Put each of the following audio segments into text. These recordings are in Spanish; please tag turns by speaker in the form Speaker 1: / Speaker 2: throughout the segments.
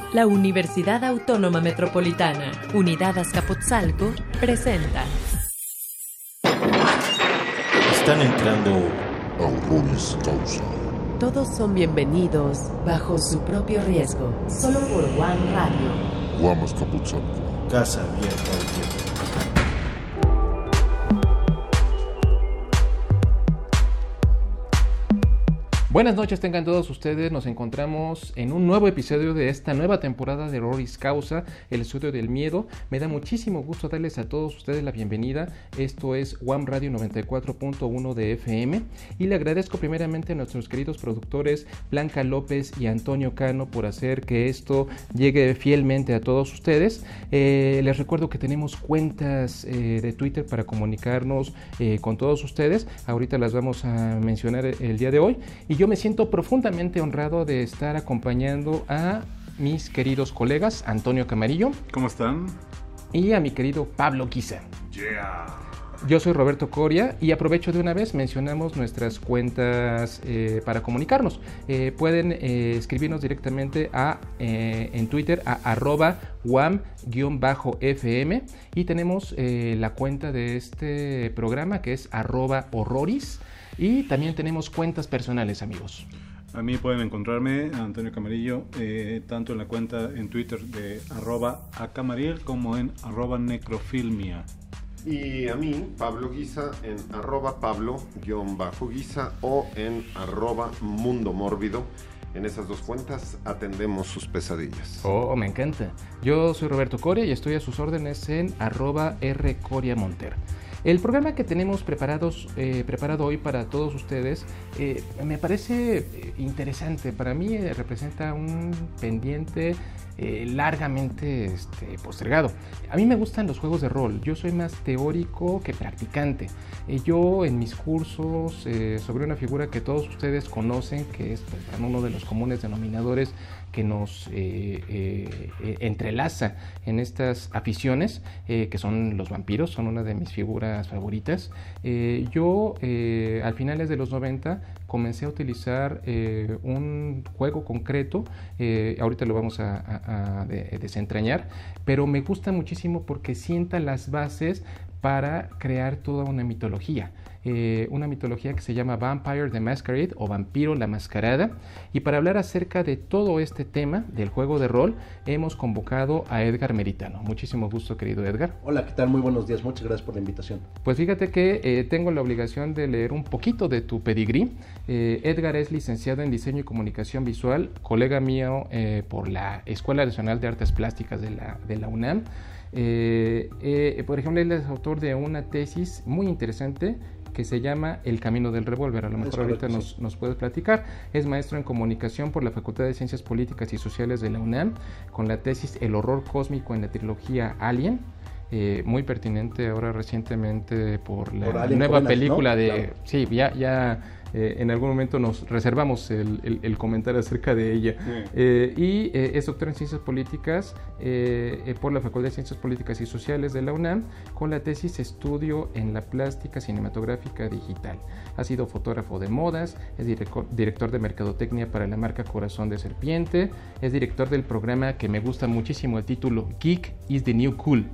Speaker 1: La Universidad Autónoma Metropolitana, Unidad Azcapotzalco, presenta.
Speaker 2: Están entrando a Honoris Causa.
Speaker 1: Todos son bienvenidos bajo su propio riesgo, solo por One Radio.
Speaker 2: Guam Azcapotzalco. Casa abierta al tiempo.
Speaker 3: Buenas noches tengan todos ustedes, nos encontramos en un nuevo episodio de esta nueva temporada de Honoris Causa, el estudio del miedo. Me da muchísimo gusto darles a todos ustedes la bienvenida. Esto es Guam Radio 94.1 de FM y le agradezco primeramente a nuestros queridos productores Blanca López y Antonio Cano por hacer que esto llegue fielmente a todos ustedes. Les recuerdo que tenemos cuentas de Twitter para comunicarnos con todos ustedes. Ahorita las vamos a mencionar el día de hoy y yo me siento profundamente honrado de estar acompañando a mis queridos colegas Antonio Camarillo.
Speaker 4: ¿Cómo están?
Speaker 3: Y a mi querido Pablo Guisa.
Speaker 4: Yeah.
Speaker 3: Yo soy Roberto Coria y aprovecho de una vez, mencionamos nuestras cuentas para comunicarnos. Pueden escribirnos directamente en Twitter a @wam_fm y tenemos la cuenta de este programa que es @horroris. Y también tenemos cuentas personales, amigos.
Speaker 4: A mí pueden encontrarme, Antonio Camarillo, tanto en la cuenta en Twitter de @acamaril como en @necrofilmia.
Speaker 5: Y a mí, Pablo Guisa, en @pablo_guisa o en @mundomórbido. En esas dos cuentas atendemos sus pesadillas.
Speaker 3: Oh, me encanta. Yo soy Roberto Coria y estoy a sus órdenes en @rcoriamonter. El programa que tenemos preparado hoy para todos ustedes me parece interesante. Para mí representa un pendiente largamente postergado. A mí me gustan los juegos de rol. Yo soy más teórico que practicante. Yo en mis cursos sobre una figura que todos ustedes conocen, que es uno de los comunes denominadores que nos entrelaza en estas aficiones, que son los vampiros, son una de mis figuras favoritas. Yo a finales de los 90 comencé a utilizar un juego concreto, ahorita lo vamos a desentrañar, pero me gusta muchísimo porque sienta las bases para crear toda una mitología que se llama Vampire the Masquerade o Vampiro la Mascarada. Y para hablar acerca de todo este tema del juego de rol hemos convocado a Edgar Meritano. Muchísimo gusto, querido Edgar.
Speaker 6: Hola, ¿qué tal? Muy buenos días, muchas gracias por la invitación.
Speaker 3: Pues fíjate que tengo la obligación de leer un poquito de tu pedigrí. Edgar es licenciado en Diseño y Comunicación Visual, colega mío por la Escuela Nacional de Artes Plásticas de la UNAM. Por ejemplo, él es autor de una tesis muy interesante que se llama El Camino del Revólver. A lo mejor ahorita nos puedes platicar. Es maestro en comunicación por la Facultad de Ciencias Políticas y Sociales de la UNAM, con la tesis El horror cósmico en la trilogía Alien. Muy pertinente ahora recientemente por la nueva película, ¿no? Claro. Sí, ya en algún momento nos reservamos el comentar acerca de ella. Y es doctor en Ciencias Políticas por la Facultad de Ciencias Políticas y Sociales de la UNAM, con la tesis Estudio en la Plástica Cinematográfica Digital. Ha sido fotógrafo de modas, es director de Mercadotecnia para la marca Corazón de Serpiente, es director del programa que me gusta muchísimo, el título Geek is the New Cool.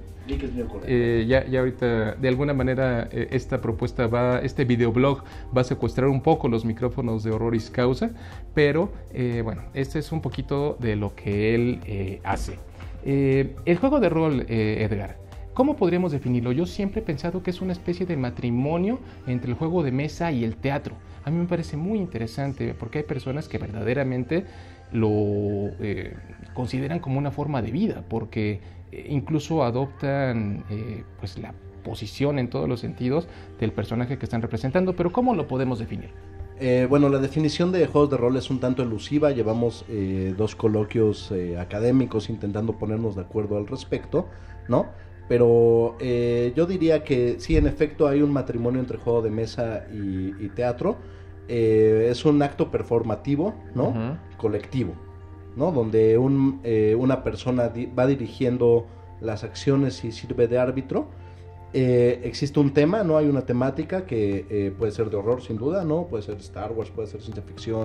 Speaker 3: Ya ahorita de alguna manera esta propuesta este videoblog va a secuestrar un poco los micrófonos de Honoris Causa, pero bueno, este es un poquito de lo que él hace. El juego de rol, Edgar, ¿cómo podríamos definirlo? Yo siempre he pensado que es una especie de matrimonio entre el juego de mesa y el teatro. A mí me parece muy interesante porque hay personas que verdaderamente lo consideran como una forma de vida, porque incluso adoptan pues la posición en todos los sentidos del personaje que están representando. Pero ¿cómo lo podemos definir?
Speaker 6: Bueno, la definición de juegos de rol es un tanto elusiva. Llevamos 2 coloquios académicos intentando ponernos de acuerdo al respecto, ¿no? Pero yo diría que sí, en efecto hay un matrimonio entre juego de mesa y teatro. Es un acto performativo, ¿no? Uh-huh. Colectivo, ¿no? Donde una persona va dirigiendo las acciones y sirve de árbitro. Existe un tema, ¿no? Hay una temática que puede ser de horror sin duda, ¿no? Puede ser Star Wars, puede ser ciencia ficción,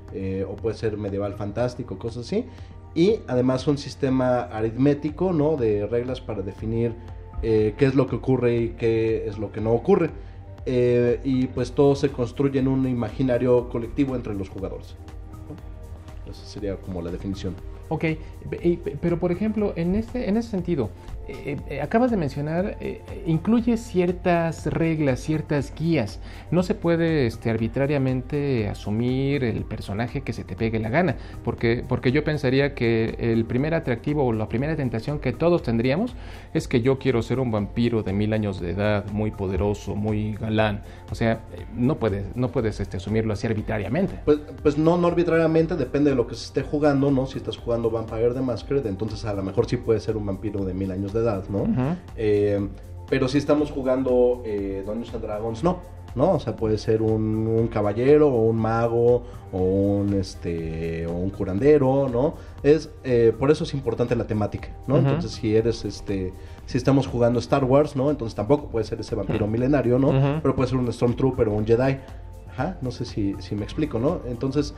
Speaker 6: o puede ser medieval fantástico, cosas así. Y además un sistema aritmético, ¿no? De reglas para definir qué es lo que ocurre y qué es lo que no ocurre. Y pues todo se construye en un imaginario colectivo entre los jugadores, ¿no? Esa sería como la definición.
Speaker 3: Ok, pero por ejemplo, en ese sentido, acabas de mencionar, incluye ciertas reglas, ciertas guías. No se puede arbitrariamente asumir el personaje que se te pegue la gana, porque yo pensaría que el primer atractivo o la primera tentación que todos tendríamos es que yo quiero ser un vampiro de 1000 años de edad, muy poderoso, muy galán. O sea, no puedes asumirlo así arbitrariamente.
Speaker 6: Pues no arbitrariamente, depende de lo que se esté jugando, ¿no? Si estás jugando Vampire the Masquerade, entonces a lo mejor sí puede ser un vampiro de 1000 años de edad, ¿no? Uh-huh. Pero si estamos jugando Dungeons and Dragons, no, o sea, puede ser un caballero o un mago o un curandero, ¿no? Por eso es importante la temática, ¿no? Uh-huh. Entonces si estamos jugando Star Wars, ¿no? Entonces tampoco puede ser ese vampiro milenario, ¿no? Uh-huh. Pero puede ser un Stormtrooper o un Jedi. Ajá, no sé si me explico, ¿no? Entonces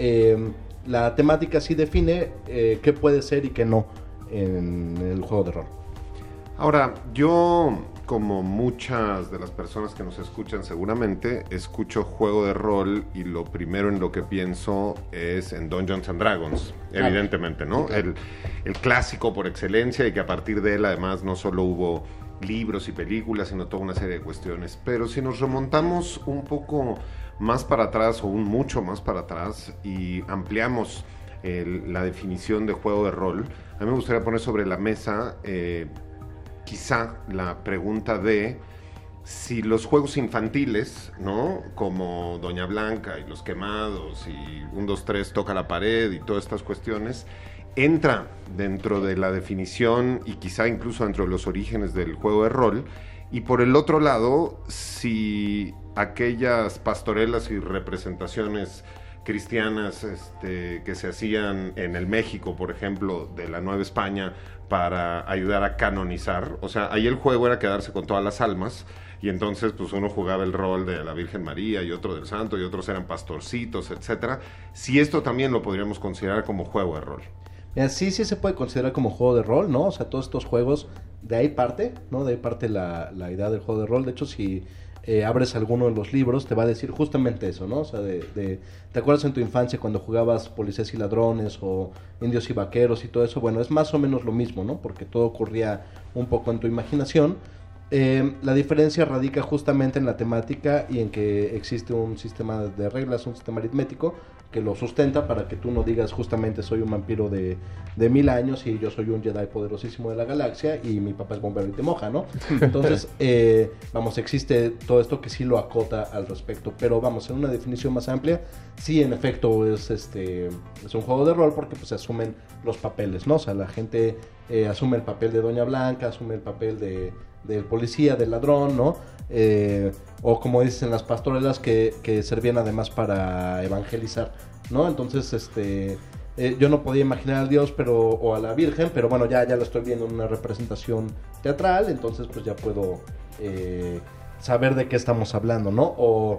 Speaker 6: la temática sí define qué puede ser y qué no en el juego de rol.
Speaker 5: Ahora, yo, como muchas de las personas que nos escuchan seguramente, escucho juego de rol y lo primero en lo que pienso es en Dungeons and Dragons, evidentemente, ¿no? Claro. El clásico por excelencia, y que a partir de él además no solo hubo libros y películas, sino toda una serie de cuestiones. Pero si nos remontamos un poco más para atrás, o mucho más para atrás, y ampliamos la definición de juego de rol, a mí me gustaría poner sobre la mesa quizá la pregunta de si los juegos infantiles, ¿no? Como Doña Blanca y Los Quemados y 1, 2, 3 toca la pared y todas estas cuestiones, entra dentro de la definición y quizá incluso dentro de los orígenes del juego de rol. Y por el otro lado, si aquellas pastorelas y representaciones cristianas que se hacían en el México, por ejemplo, de la Nueva España, para ayudar a canonizar, o sea, ahí el juego era quedarse con todas las almas, y entonces pues uno jugaba el rol de la Virgen María y otro del Santo, y otros eran pastorcitos, etcétera. Si esto también lo podríamos considerar como juego de rol.
Speaker 6: Mira, sí se puede considerar como juego de rol, ¿no? O sea, todos estos juegos, de ahí parte, ¿no? De ahí parte la idea del juego de rol. De hecho, si abres alguno de los libros, te va a decir justamente eso, ¿no? O sea, ¿te acuerdas en tu infancia cuando jugabas Policías y Ladrones o Indios y Vaqueros y todo eso? Bueno, es más o menos lo mismo, ¿no? Porque todo ocurría un poco en tu imaginación. La diferencia radica justamente en la temática y en que existe un sistema de reglas, un sistema aritmético que lo sustenta para que tú no digas justamente soy un vampiro de 1000 años y yo soy un Jedi poderosísimo de la galaxia y mi papá es bombero y te moja, ¿no? Entonces, existe todo esto que sí lo acota al respecto, pero vamos, en una definición más amplia, sí, en efecto es un juego de rol porque pues se asumen los papeles, ¿no? O sea, la gente asume el papel de Doña Blanca, asume el papel del policía, del ladrón, ¿no? O como dicen las pastorelas que servían además para evangelizar, ¿no? Entonces, yo no podía imaginar al Dios o a la Virgen, pero bueno, ya lo estoy viendo en una representación teatral, entonces pues ya puedo saber de qué estamos hablando, ¿no? O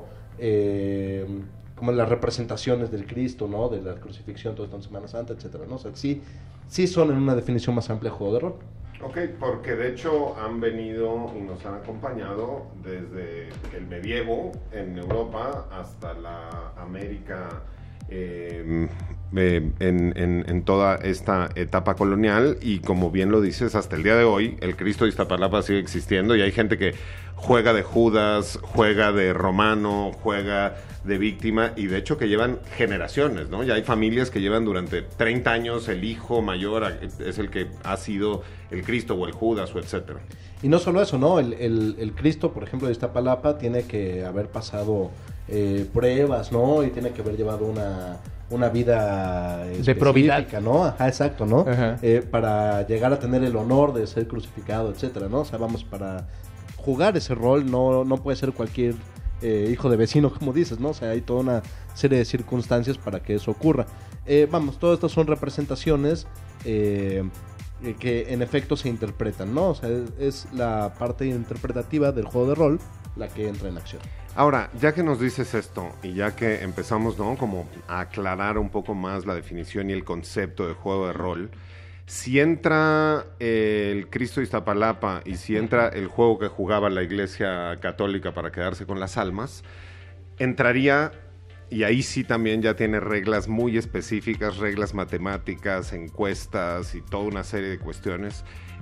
Speaker 6: como las representaciones del Cristo, ¿no? De la crucifixión, todo esto en Semana Santa, etcétera, ¿no? O sea, sí son en una definición más amplia juego de rol.
Speaker 5: Ok, porque de hecho han venido y nos han acompañado desde el medievo en Europa hasta la América en toda esta etapa colonial, y como bien lo dices, hasta el día de hoy el Cristo de Iztapalapa sigue existiendo y hay gente que juega de Judas, juega de romano, juega de víctima, y de hecho que llevan generaciones, ¿no? Ya hay familias que llevan durante 30 años, el hijo mayor es el que ha sido el Cristo o el Judas o etcétera.
Speaker 6: Y no solo eso, ¿no? El Cristo, por ejemplo, de Iztapalapa tiene que haber pasado pruebas, ¿no? Y tiene que haber llevado una vida
Speaker 3: de probidad,
Speaker 6: ¿no? Ajá, exacto, ¿no? Para llegar a tener el honor de ser crucificado, etcétera, ¿no? O sea, vamos, para jugar ese rol no puede ser cualquier hijo de vecino, como dices, ¿no? O sea, hay toda una serie de circunstancias para que eso ocurra. Vamos, todas estas son representaciones que en efecto se interpretan, ¿no? O sea, es la parte interpretativa del juego de rol la que entra en acción.
Speaker 5: Ahora, ya que nos dices esto y ya que empezamos, ¿no? Como a aclarar un poco más la definición y el concepto de juego de rol, si entra el Cristo de Iztapalapa y si entra el juego que jugaba la Iglesia Católica para quedarse con las almas, entraría, y ahí sí también ya tiene reglas muy específicas, reglas matemáticas, encuestas y toda una serie de cuestiones,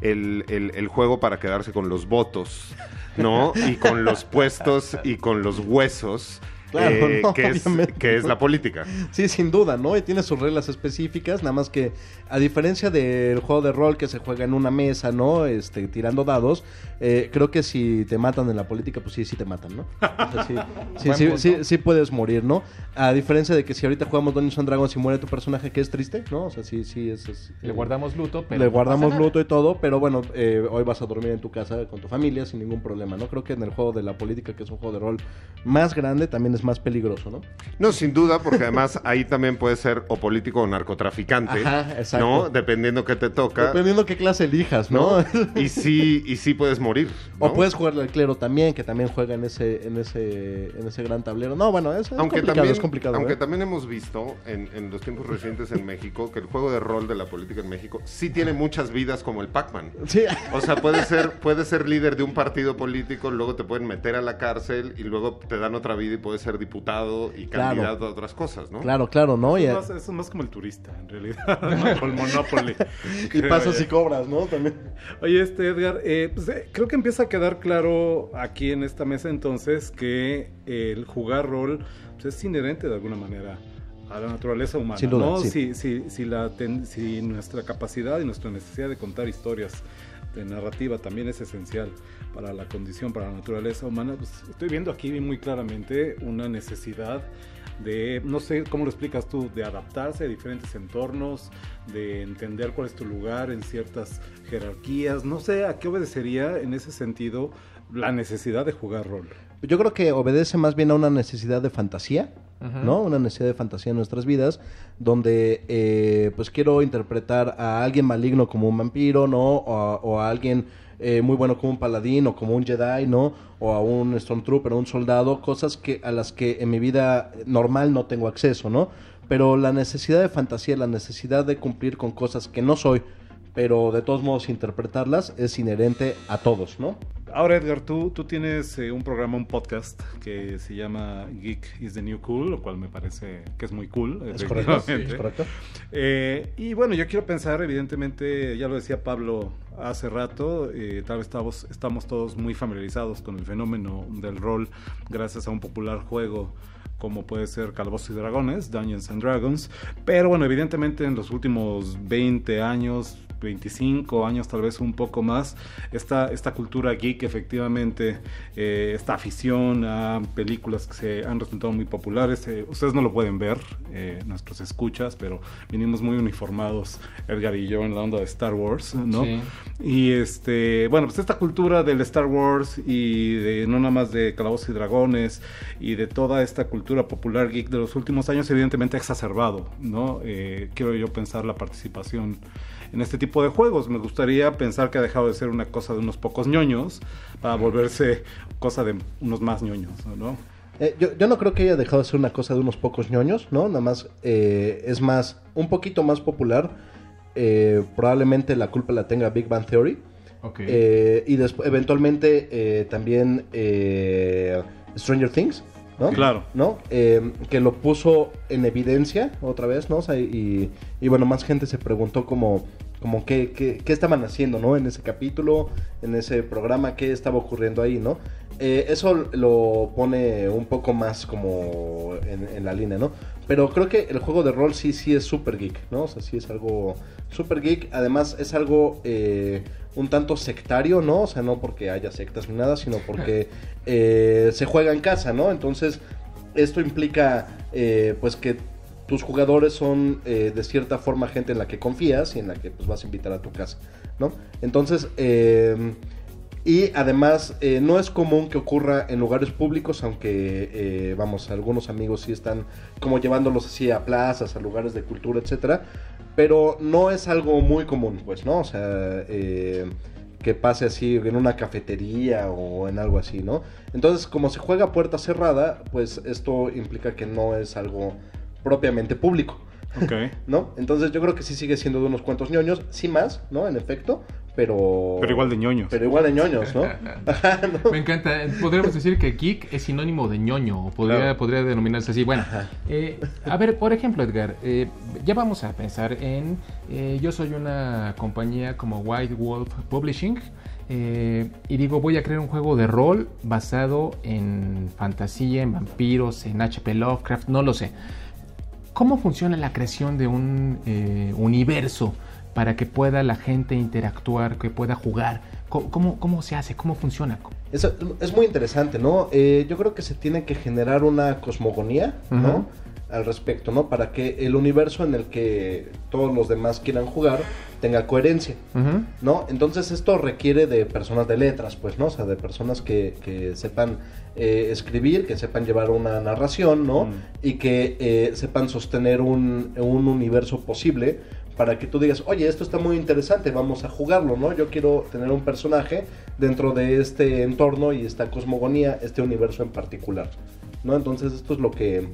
Speaker 5: el juego para quedarse con los votos, ¿no? Y con los puestos y con los huesos.
Speaker 6: Claro, no,
Speaker 5: que es la política.
Speaker 6: Sí, sin duda, ¿no? Y tiene sus reglas específicas, nada más que a diferencia del juego de rol que se juega en una mesa, ¿no? Tirando dados, creo que si te matan en la política, pues sí te matan, ¿no? O sea, sí puedes morir, ¿no? A diferencia de que si ahorita jugamos Dungeons & Dragons y muere tu personaje, que es triste, ¿no? O sea, sí es
Speaker 3: le guardamos luto, pero
Speaker 6: le guardamos luto y todo, pero bueno, hoy vas a dormir en tu casa con tu familia sin ningún problema, ¿no? Creo que en el juego de la política, que es un juego de rol más grande, también es más peligroso, ¿no?
Speaker 5: No, sin duda, porque además ahí también puede ser o político o narcotraficante.
Speaker 6: Ajá, exacto.
Speaker 5: ¿No? Dependiendo qué te toca.
Speaker 6: Dependiendo qué clase elijas, ¿no?
Speaker 5: Y sí puedes morir, ¿no?
Speaker 6: O puedes jugarle al clero también, que también juega en ese gran tablero. No, bueno, es complicado.
Speaker 5: Aunque también hemos visto en los tiempos recientes en México que el juego de rol de la política en México sí tiene muchas vidas como el Pac-Man.
Speaker 6: Sí.
Speaker 5: O sea, puedes ser líder de un partido político, luego te pueden meter a la cárcel y luego te dan otra vida y puedes ser diputado y candidato a otras cosas, ¿no?
Speaker 6: Claro, ¿no?
Speaker 4: Eso es más como el turista, en realidad, ¿no? Con el Monopoly.
Speaker 6: Y pasas y cobras, ¿no? También.
Speaker 4: Oye, Edgar, creo que empieza a quedar claro aquí en esta mesa entonces que el jugar rol pues, es inherente de alguna manera a la naturaleza humana,
Speaker 6: sin duda,
Speaker 4: ¿no?
Speaker 6: Sí.
Speaker 4: Si nuestra capacidad y nuestra necesidad de contar historias de narrativa también es esencial para la condición, para la naturaleza humana, pues estoy viendo aquí muy claramente una necesidad de, no sé cómo lo explicas tú, de adaptarse a diferentes entornos, de entender cuál es tu lugar en ciertas jerarquías, no sé a qué obedecería en ese sentido la necesidad de jugar rol.
Speaker 6: Yo creo que obedece más bien a una necesidad de fantasía, ¿no? Una necesidad de fantasía en nuestras vidas, donde pues quiero interpretar a alguien maligno como un vampiro, ¿no? O a alguien muy bueno como un paladín o como un Jedi, ¿no? O a un Stormtrooper o un soldado, cosas a las que en mi vida normal no tengo acceso, ¿no? Pero la necesidad de fantasía, la necesidad de cumplir con cosas que no soy, pero de todos modos interpretarlas, es inherente a todos, ¿no?
Speaker 4: Ahora, Edgar, tú tienes un programa, un podcast que se llama Geek is the New Cool, lo cual me parece que es muy cool.
Speaker 6: Es correcto, sí, es correcto.
Speaker 4: Y bueno, yo quiero pensar, evidentemente, ya lo decía Pablo hace rato, tal vez estamos todos muy familiarizados con el fenómeno del rol gracias a un popular juego como puede ser Calabozos y Dragones, Dungeons and Dragons, pero bueno, evidentemente en los últimos 20 años, 25 años, tal vez un poco más, esta cultura geek, efectivamente, esta afición a películas que se han resultado muy populares. Ustedes no lo pueden ver, nuestros escuchas, pero vinimos muy uniformados, Edgar y yo, en la onda de Star Wars, ¿no?
Speaker 3: Sí.
Speaker 4: Y bueno, pues esta cultura del Star Wars y de no nada más de Calabozos y Dragones y de toda esta cultura popular geek de los últimos años, evidentemente ha exacerbado, ¿no? Quiero yo pensar la participación en este tipo de juegos. Me gustaría pensar que ha dejado de ser una cosa de unos pocos ñoños para volverse cosa de unos más ñoños, ¿no?
Speaker 6: Yo no creo que haya dejado de ser una cosa de unos pocos ñoños, ¿no? Nada más es más, un poquito más popular. Probablemente la culpa la tenga Big Bang Theory.
Speaker 3: Okay.
Speaker 6: Y después, eventualmente, también Stranger Things, ¿no?
Speaker 4: Claro.
Speaker 6: ¿No? Que lo puso en evidencia otra vez, ¿no? O sea, y bueno, más gente se preguntó como qué estaban haciendo, ¿no? En ese capítulo, en ese programa, qué estaba ocurriendo ahí, ¿no? Eso lo pone un poco más como en la línea, ¿no? Pero creo que el juego de rol sí es super geek, ¿no? O sea, sí es algo super geek. Además es algo un tanto sectario, ¿no? O sea, no porque haya sectas ni nada, sino porque se juega en casa, ¿no? Entonces, esto implica pues que tus jugadores son de cierta forma gente en la que confías y en la que pues vas a invitar a tu casa, ¿no? Entonces, y además no es común que ocurra en lugares públicos, aunque vamos, algunos amigos sí están como llevándolos así a plazas, a lugares de cultura, etcétera, pero no es algo muy común, pues, ¿no? O sea, que pase así en una cafetería o en algo así, ¿no? Entonces, como se juega a puerta cerrada, pues esto implica que no es algo propiamente público.
Speaker 4: Okay.
Speaker 6: ¿No? Entonces yo creo que sí sigue siendo de unos cuantos ñoños, sí más, ¿no? En efecto, pero
Speaker 4: igual de ñoños.
Speaker 6: Pero igual de ñoños, ¿no? ¿no?
Speaker 3: Me encanta. Podríamos decir que geek es sinónimo de ñoño, o podría denominarse así. Bueno, a ver, por ejemplo, Edgar, ya vamos a pensar en... yo soy una compañía como White Wolf Publishing, y digo, voy a crear un juego de rol basado en fantasía, en vampiros, en H.P. Lovecraft, no lo sé. ¿Cómo funciona la creación de un universo para que pueda la gente interactuar, que pueda jugar? ¿Cómo se hace? ¿Cómo funciona?
Speaker 6: Es muy interesante, ¿no? Yo creo que se tiene que generar una cosmogonía, ¿no? Al respecto, ¿no? Para que el universo en el que todos los demás quieran jugar tenga coherencia, ¿no? Entonces esto requiere de personas de letras, pues, ¿no? O sea, de personas que sepan escribir, que sepan llevar una narración, ¿no? Y que sepan sostener un universo posible para que tú digas, oye, esto está muy interesante, vamos a jugarlo, ¿no? Yo quiero tener un personaje dentro de este entorno y esta cosmogonía, este universo en particular, ¿no? Entonces esto es lo que,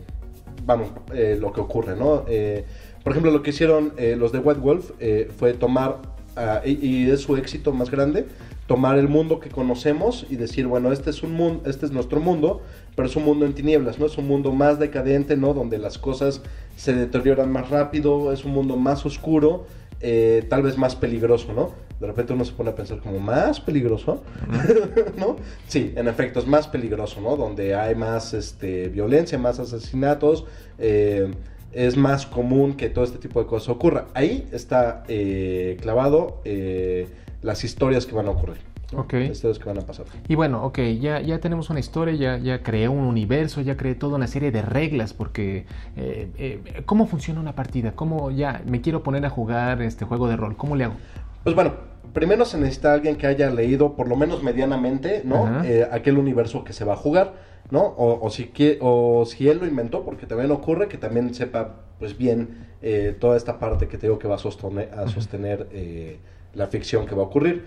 Speaker 6: lo que ocurre, ¿no? Por ejemplo, lo que hicieron los de White Wolf fue tomar, y es su éxito más grande, tomar el mundo que conocemos y decir, bueno, este es nuestro mundo, pero es un mundo en tinieblas, ¿no? Es un mundo más decadente, ¿no? Donde las cosas se deterioran más rápido, es un mundo más oscuro, tal vez más peligroso, ¿no? De repente uno se pone a pensar como, ¿más peligroso? ¿No? Sí, en efecto, es más peligroso, ¿no? Donde hay más violencia, más asesinatos, es más común que todo este tipo de cosas ocurra. Ahí está clavado las historias que van a ocurrir, ¿no?
Speaker 3: Okay.
Speaker 6: Las historias que van a pasar.
Speaker 3: Y bueno, ya tenemos una historia, ya creé un universo, ya creé toda una serie de reglas, porque ¿cómo funciona una partida? ¿Cómo ya me quiero poner a jugar este juego de rol? ¿Cómo le hago?
Speaker 6: Pues bueno, primero se necesita alguien que haya leído por lo menos medianamente, ¿no? Aquel universo que se va a jugar, ¿no? O si él lo inventó, porque también ocurre que también sepa pues bien toda esta parte que te digo que va a sostener la ficción que va a ocurrir.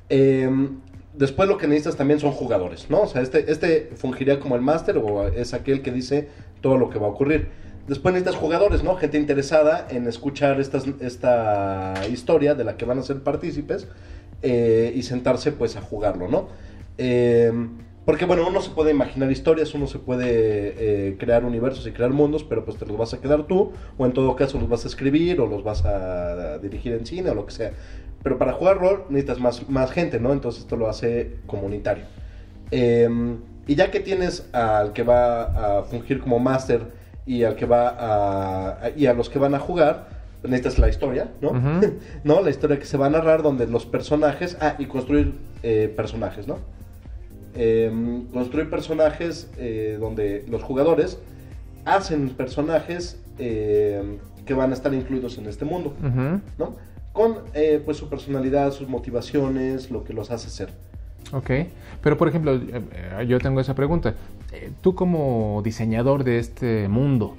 Speaker 6: Después lo que necesitas también son jugadores, ¿no? O sea, este fungiría como el máster o es aquel que dice todo lo que va a ocurrir. Después necesitas jugadores, ¿no? Gente interesada en escuchar esta historia de la que van a ser partícipes y sentarse pues a jugarlo, ¿no? Porque bueno, uno se puede imaginar historias, uno se pude crear universos y crear mundos, pero pues te los vas a quedar tú, o en todo caso los vas a escribir, o los vas a dirigir en cine, o lo que sea. Pero para jugar rol necesitas más gente, ¿no? Entonces esto lo hace comunitario. Y ya que tienes al que va a fungir como máster y al que y a los que van a jugar, necesitas la historia, ¿no? ¿No? La historia que se va a narrar, donde los personajes... y construir personajes, ¿no? Construir personajes donde los jugadores hacen personajes que van a estar incluidos en este mundo, ¿no? Con pues su personalidad, sus motivaciones, lo que los hace ser.
Speaker 3: Ok, pero por ejemplo, yo tengo esa pregunta. Tú como diseñador de este mundo,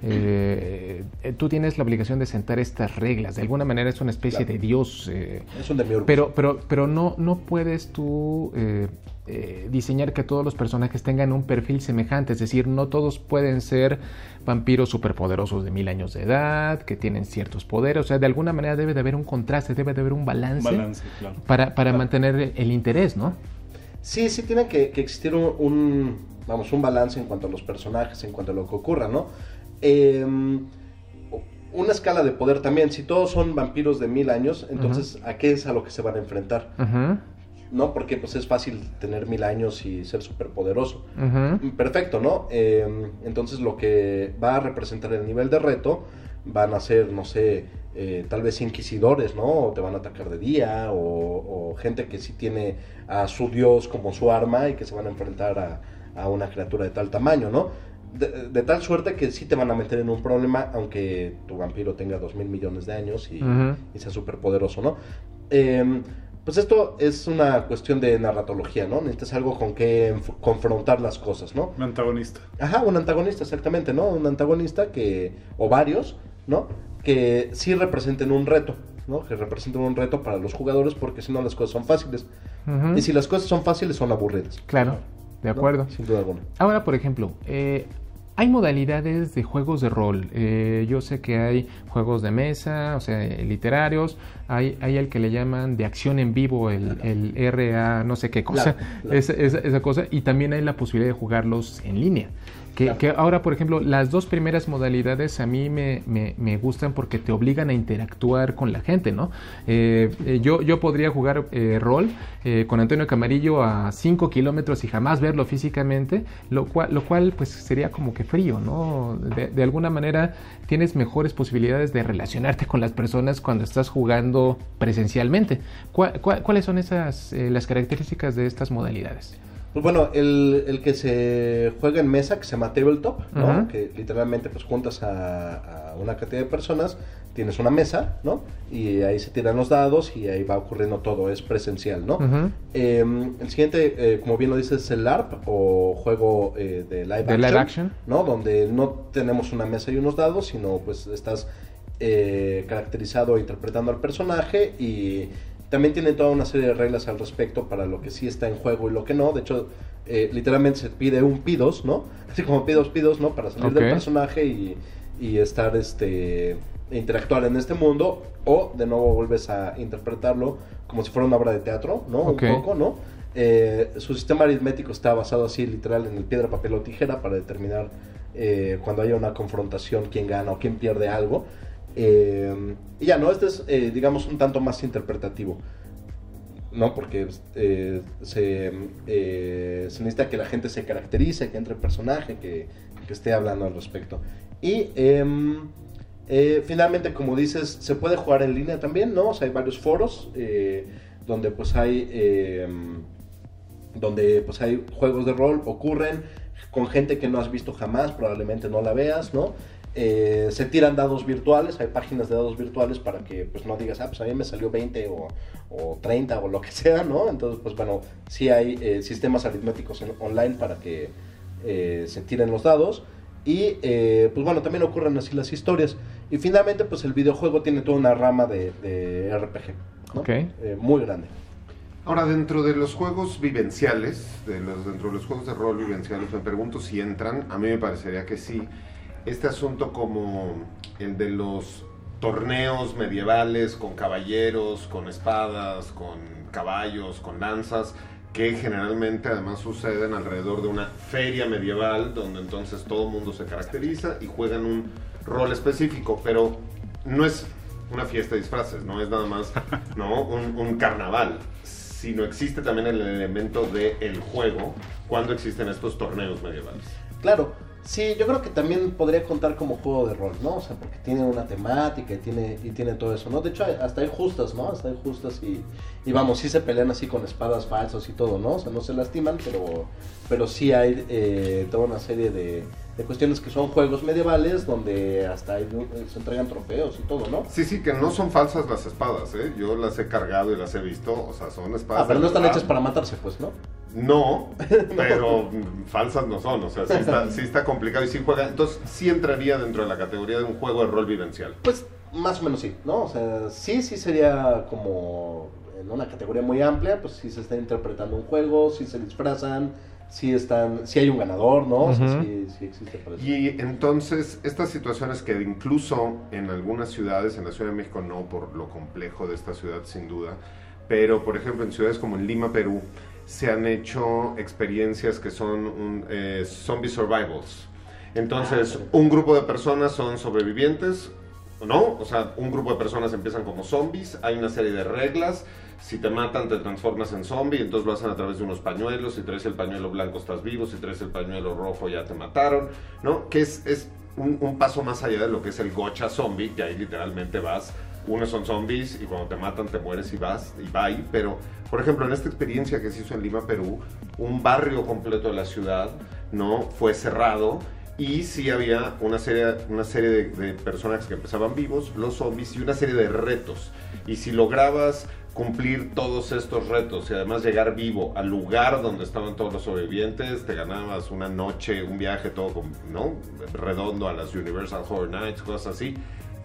Speaker 3: tú tienes la obligación de sentar estas reglas. De alguna manera es una especie de Dios.
Speaker 6: Es un demiurgo.
Speaker 3: Pero no puedes tú diseñar que todos los personajes tengan un perfil semejante. Es decir, no todos pueden ser vampiros superpoderosos de 1000 años de edad, que tienen ciertos poderes. O sea, de alguna manera debe de haber un contraste, debe de haber un balance
Speaker 4: claro.
Speaker 3: para mantener el interés, ¿no?
Speaker 6: Sí, tiene que existir un balance en cuanto a los personajes, en cuanto a lo que ocurra, ¿no? Una escala de poder también. Si todos son vampiros de 1000 años, entonces ¿a qué es a lo que se van a enfrentar? ¿No? Porque pues es fácil tener 1000 años y ser superpoderoso. Perfecto, ¿no? Entonces lo que va a representar el nivel de reto van a ser, no sé, tal vez inquisidores, ¿no? O te van a atacar de día, o gente que sí tiene a su dios como su arma y que se van a enfrentar a una criatura de tal tamaño, ¿no? De tal suerte que sí te van a meter en un problema, aunque tu vampiro tenga 2000 millones de años y sea superpoderoso, ¿no? Pues esto es una cuestión de narratología, ¿no? Necesitas algo con que confrontar las cosas, ¿no?
Speaker 4: Un antagonista.
Speaker 6: Ajá, un antagonista, exactamente, ¿no? Un antagonista o varios, ¿no? que sí representen un reto, ¿no? Que representen un reto para los jugadores, porque si no las cosas son fáciles.
Speaker 3: Ujú.
Speaker 6: Y si las cosas son fáciles, son aburridas.
Speaker 3: Claro, de acuerdo.
Speaker 6: ¿No? Sin duda alguna.
Speaker 3: Ahora, por ejemplo, hay modalidades de juegos de rol. Yo sé que hay juegos de mesa, o sea, literarios. Hay el que le llaman de acción en vivo, el RA, no sé qué cosa.
Speaker 6: Claro.
Speaker 3: Esa cosa. Y también hay la posibilidad de jugarlos en línea. Que ahora, por ejemplo, las dos primeras modalidades a mí me gustan porque te obligan a interactuar con la gente, ¿no? Yo podría jugar rol con Antonio Camarillo a 5 kilómetros y jamás verlo físicamente, lo cual pues sería como que frío, ¿no? De alguna manera tienes mejores posibilidades de relacionarte con las personas cuando estás jugando presencialmente. ¿Cuáles son las características de estas modalidades?
Speaker 6: Pues bueno, el que se juega en mesa, que se llama tabletop, ¿no?
Speaker 3: Ajá.
Speaker 6: Que literalmente pues juntas a una cantidad de personas, tienes una mesa, ¿no? Y ahí se tiran los dados y ahí va ocurriendo todo, es presencial, ¿no?
Speaker 3: Uh-huh.
Speaker 6: El siguiente, como bien lo dices, es el LARP o juego de live action, ¿no? Donde no tenemos una mesa y unos dados, sino pues estás caracterizado interpretando al personaje, y también tienen toda una serie de reglas al respecto para lo que sí está en juego y lo que no. De hecho, literalmente se pide un pidos, ¿no? Así como pidos, ¿no? Para salir del personaje y estar, interactuar en este mundo, o de nuevo vuelves a interpretarlo como si fuera una obra de teatro, ¿no? Un poco, ¿no? Su sistema aritmético está basado así, literal, en el piedra, papel o tijera para determinar cuando haya una confrontación quién gana o quién pierde algo. Y ya, ¿no? Este es, digamos, un tanto más interpretativo, ¿no? Porque se necesita que la gente se caracterice, que entre el personaje, que esté hablando al respecto. Y finalmente, como dices, se puede jugar en línea también, ¿no? O sea, hay varios foros donde pues hay juegos de rol, ocurren con gente que no has visto jamás, probablemente no la veas, ¿no? Se tiran dados virtuales, hay páginas de dados virtuales para que pues no digas, pues a mí me salió 20 o 30 o lo que sea, ¿no? Entonces, pues bueno, sí hay sistemas aritméticos online para que se tiren los dados. Y pues bueno, también ocurren así las historias. Y finalmente, pues el videojuego tiene toda una rama de RPG, ¿no?
Speaker 3: Okay.
Speaker 6: Muy grande.
Speaker 5: Ahora, dentro de los juegos vivenciales, dentro de los juegos de rol vivenciales, me pregunto si entran, a mí me parecería que sí, este asunto como el de los torneos medievales con caballeros, con espadas, con caballos, con lanzas, que generalmente además suceden alrededor de una feria medieval, donde entonces todo el mundo se caracteriza y juegan un rol específico, pero no es una fiesta de disfraces, no es nada más, ¿no? un carnaval, sino existe también el elemento del juego cuando existen estos torneos medievales.
Speaker 6: Claro. Sí, yo creo que también podría contar como juego de rol, ¿no? O sea, porque tiene una temática y tiene todo eso, ¿no? De hecho, hasta hay justas, ¿no? Hasta hay justas y vamos, sí se pelean así con espadas falsas y todo, ¿no? O sea, no se lastiman, pero sí hay toda una serie de cuestiones que son juegos medievales donde hasta se entregan trofeos y todo, ¿no?
Speaker 5: Sí, que no son falsas las espadas, ¿eh? Yo las he cargado y las he visto, o sea, son espadas.
Speaker 6: Pero no están hechas para matarse, pues, ¿no?
Speaker 5: No, pero falsas no son, o sea, sí está complicado y sí juega, entonces sí entraría dentro de la categoría de un juego de rol vivencial.
Speaker 6: Pues más o menos sí, ¿no? O sea, sí sería como en una categoría muy amplia, pues sí se está interpretando un juego, sí se disfrazan, sí hay un ganador, ¿no? O sea, sí existe por eso.
Speaker 5: Y entonces, estas situaciones que incluso en algunas ciudades, en la Ciudad de México no, por lo complejo de esta ciudad sin duda, pero por ejemplo en ciudades como en Lima, Perú, se han hecho experiencias que son zombie survivals. Entonces, un grupo de personas son sobrevivientes, ¿no? O sea, un grupo de personas empiezan como zombies, hay una serie de reglas, si te matan te transformas en zombie, entonces lo hacen a través de unos pañuelos, si traes el pañuelo blanco estás vivo, si traes el pañuelo rojo ya te mataron, ¿no? Que es un paso más allá de lo que es el gocha zombie, que ahí literalmente vas, unos son zombies y cuando te matan te mueres y vas, y bye, pero por ejemplo en esta experiencia que se hizo en Lima, Perú, un barrio completo de la ciudad, ¿no? Fue cerrado y sí había una serie de personajes que empezaban vivos, los zombies, y una serie de retos, y si lograbas cumplir todos estos retos y además llegar vivo al lugar donde estaban todos los sobrevivientes, te ganabas una noche, un viaje todo, ¿no? Redondo a las Universal Horror Nights, cosas así.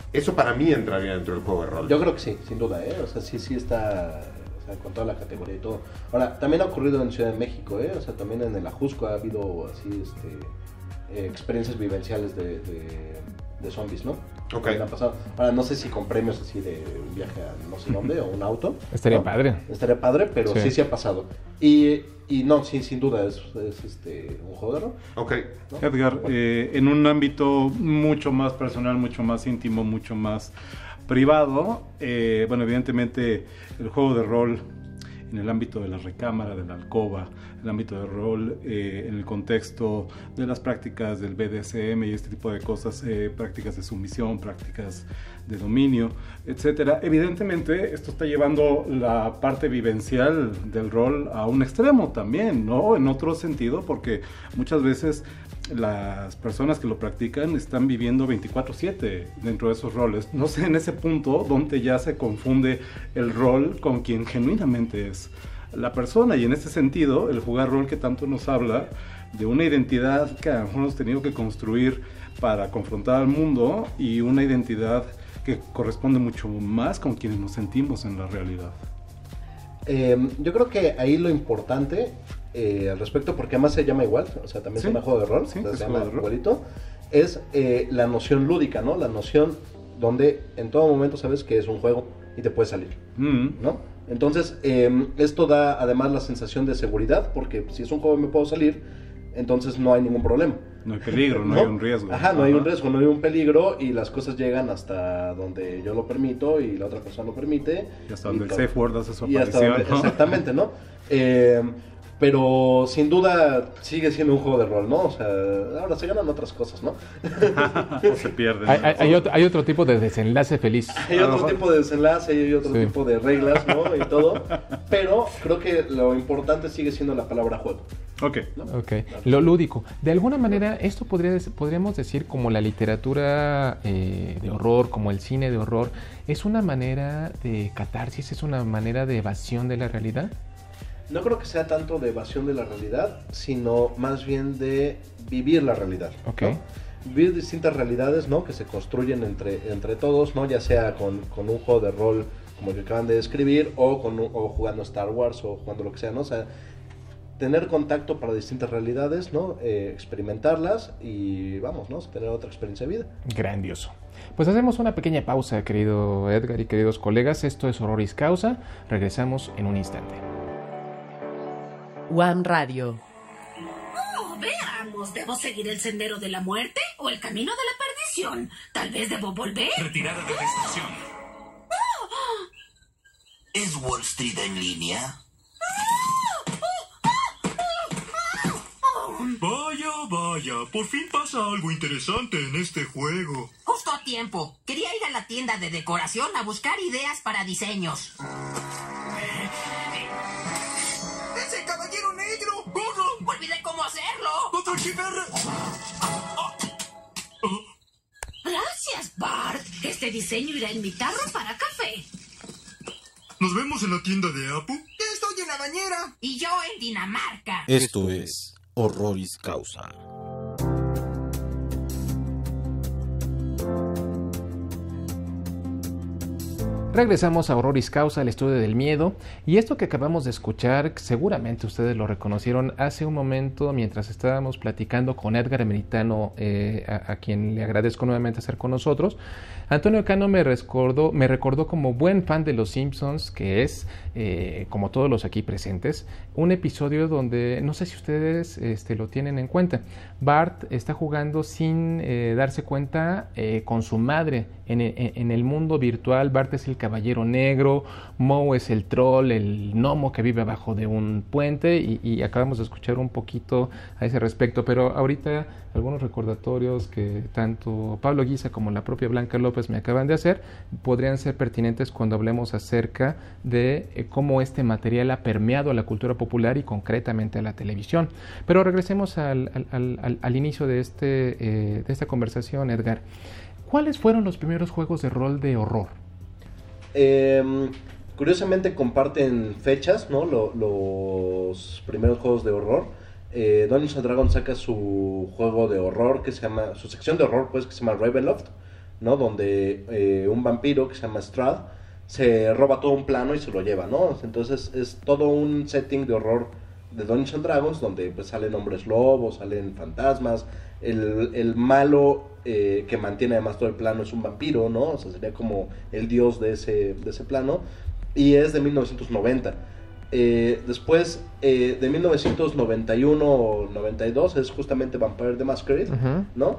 Speaker 5: Eso para mí entraría dentro del juego de rol.
Speaker 6: Yo creo que sí, sin duda, ¿eh? O sea, sí está, o sea, con toda la categoría y todo. Ahora, también ha ocurrido en Ciudad de México, ¿eh? O sea, también en el Ajusco ha habido así, experiencias vivenciales de zombies, ¿no?
Speaker 5: Ok.
Speaker 6: Que me han pasado. Ahora, no sé si con premios así de un viaje a no sé dónde o un auto.
Speaker 3: Estaría
Speaker 6: ¿no?
Speaker 3: padre.
Speaker 6: Estaría padre, pero sí ha pasado. Y no, sí, sin duda es un juego de rol.
Speaker 5: Ok.
Speaker 6: ¿no?
Speaker 4: Edgar, en un ámbito mucho más personal, mucho más íntimo, mucho más privado, bueno, evidentemente el juego de rol en el ámbito de la recámara, de la alcoba, el ámbito de rol, en el contexto de las prácticas del BDSM y este tipo de cosas, prácticas de sumisión, prácticas de dominio, etcétera. Evidentemente esto está llevando la parte vivencial del rol a un extremo también, ¿no? En otro sentido, porque muchas veces las personas que lo practican están viviendo 24/7 dentro de esos roles. No sé, en ese punto donde ya se confunde el rol con quien genuinamente es la persona, y en ese sentido el jugar rol que tanto nos habla de una identidad que a lo mejor hemos tenido que construir para confrontar al mundo, y una identidad que corresponde mucho más con quienes nos sentimos en la realidad.
Speaker 6: Yo creo que ahí lo importante al respecto, porque además se llama igual, o sea, también
Speaker 4: Sí.
Speaker 6: es un juego de rol,
Speaker 4: Sí,
Speaker 6: o sea,
Speaker 4: es
Speaker 6: se
Speaker 4: juego
Speaker 6: llama
Speaker 4: de rol.
Speaker 6: igualito, es la noción lúdica, ¿no? La noción donde en todo momento sabes que es un juego y te puede salir, ¿no? Entonces, esto da además la sensación de seguridad, porque si es un juego y me puedo salir, entonces no hay ningún problema.
Speaker 4: No hay peligro, no hay un riesgo.
Speaker 6: Ajá, no hay un riesgo, no hay un peligro, y las cosas llegan hasta donde yo lo permito y la otra persona lo permite.
Speaker 4: Y hasta donde el
Speaker 6: todo.
Speaker 4: safe word hace su
Speaker 6: Y hasta
Speaker 4: aparición,
Speaker 6: donde-
Speaker 4: ¿no?
Speaker 6: exactamente, ¿no? Pero sin duda sigue siendo un juego de rol, ¿no? O sea, ahora se ganan otras cosas, ¿no?
Speaker 4: O se pierden.
Speaker 3: Hay otro tipo de desenlace feliz.
Speaker 6: Hay otro tipo de desenlace, hay otro
Speaker 3: Sí.
Speaker 6: tipo de reglas, ¿no? Y todo. Pero creo que lo importante sigue siendo la palabra juego.
Speaker 4: Ok.
Speaker 3: Ok, lo lúdico. De alguna manera, esto podríamos decir como la literatura de horror, como el cine de horror, ¿es una manera de catarsis, es una manera de evasión de la realidad?
Speaker 6: No creo que sea tanto de evasión de la realidad, sino más bien de vivir la realidad.
Speaker 3: Ok.
Speaker 6: ¿no? Vivir distintas realidades, ¿no? Que se construyen entre todos, ¿no? Ya sea con un juego de rol como el que acaban de describir, o jugando Star Wars, o jugando lo que sea, ¿no? O sea, tener contacto para distintas realidades, ¿no? Experimentarlas y vamos, ¿no? Tener otra experiencia de vida.
Speaker 3: Grandioso. Pues hacemos una pequeña pausa, querido Edgar y queridos colegas. Esto es Horroris Causa. Regresamos en un instante.
Speaker 1: One Radio.
Speaker 7: Oh, veamos. ¿Debo seguir el sendero de la muerte o el camino de la perdición? Tal vez debo volver.
Speaker 8: Retirada de restricción.
Speaker 9: ¿Es Wall Street en línea?
Speaker 8: Vaya, por fin pasa algo interesante en este juego.
Speaker 7: Justo a tiempo. Quería ir a la tienda de decoración a buscar ideas para diseños.
Speaker 9: ¡Ese caballero negro!
Speaker 7: ¡Gordo! ¡Olvidé cómo hacerlo!
Speaker 8: ¡Otro chiverre!
Speaker 7: Gracias, Bart. Este diseño irá en mi tarro para café.
Speaker 8: ¿Nos vemos en la tienda de Apu?
Speaker 9: ¡Ya estoy en la bañera!
Speaker 7: Y yo en Dinamarca.
Speaker 2: Esto es Horroris Causa.
Speaker 3: Regresamos a Horroris Causa, el estudio del miedo, y esto que acabamos de escuchar, seguramente ustedes lo reconocieron hace un momento mientras estábamos platicando con Edgar Emeritano, a quien le agradezco nuevamente estar con nosotros. Antonio Cano me recordó como buen fan de Los Simpsons, que es, como todos los aquí presentes, un episodio donde, no sé si ustedes lo tienen en cuenta, Bart está jugando sin darse cuenta con su madre en el mundo virtual. Bart es el caballero negro, Moe es el troll, el gnomo que vive abajo de un puente, y acabamos de escuchar un poquito a ese respecto, pero ahorita algunos recordatorios que tanto Pablo Guisa como la propia Blanca López me acaban de hacer podrían ser pertinentes cuando hablemos acerca de cómo este material ha permeado a la cultura popular y concretamente a la televisión. Pero regresemos al inicio de esta conversación, Edgar. ¿Cuáles fueron los primeros juegos de rol de horror?
Speaker 6: Curiosamente comparten fechas, ¿no? Los primeros juegos de horror. Dungeons & Dragons saca su juego de horror que se llama, su sección de horror, pues, que se llama Ravenloft, ¿no? Donde un vampiro que se llama Strahd se roba todo un plano y se lo lleva, ¿no? Entonces es todo un setting de horror de Dungeons and Dragons, donde pues salen hombres lobos, salen fantasmas, el malo que mantiene además todo el plano es un vampiro, ¿no? O sea, sería como el dios de ese plano, y es de 1990. Después de 1991 o 92 es justamente Vampire the Masquerade, ¿no?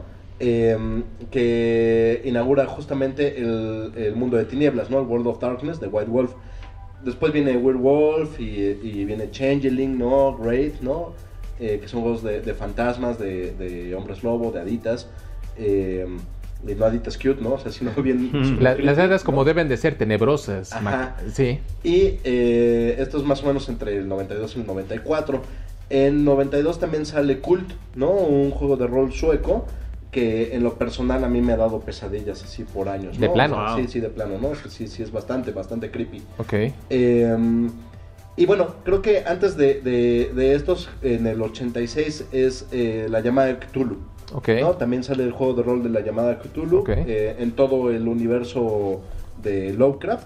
Speaker 6: Que inaugura justamente el mundo de tinieblas, ¿no? El World of Darkness de White Wolf. Después viene Werewolf y viene Changeling, ¿no? Wraith, ¿no? Que son juegos de fantasmas, de hombres lobo, de haditas. Y no haditas cute, ¿no? O sea, sino bien...
Speaker 3: Las hadas como deben de ser, tenebrosas.
Speaker 6: Ajá.
Speaker 3: Sí.
Speaker 6: Y esto es más o menos entre el 92 y el 94. En 92 también sale Cult, ¿no? Un juego de rol sueco que en lo personal a mí me ha dado pesadillas así por años, ¿no?
Speaker 3: ¿De plano?
Speaker 6: O sea, sí, de plano, ¿no? Sí, es bastante creepy.
Speaker 3: Ok.
Speaker 6: Y bueno, creo que antes de estos, en el 86 es La Llamada de Cthulhu.
Speaker 3: Okay.
Speaker 6: ¿No? También sale el juego de rol de La Llamada de Cthulhu,
Speaker 3: okay.
Speaker 6: En todo el universo de Lovecraft,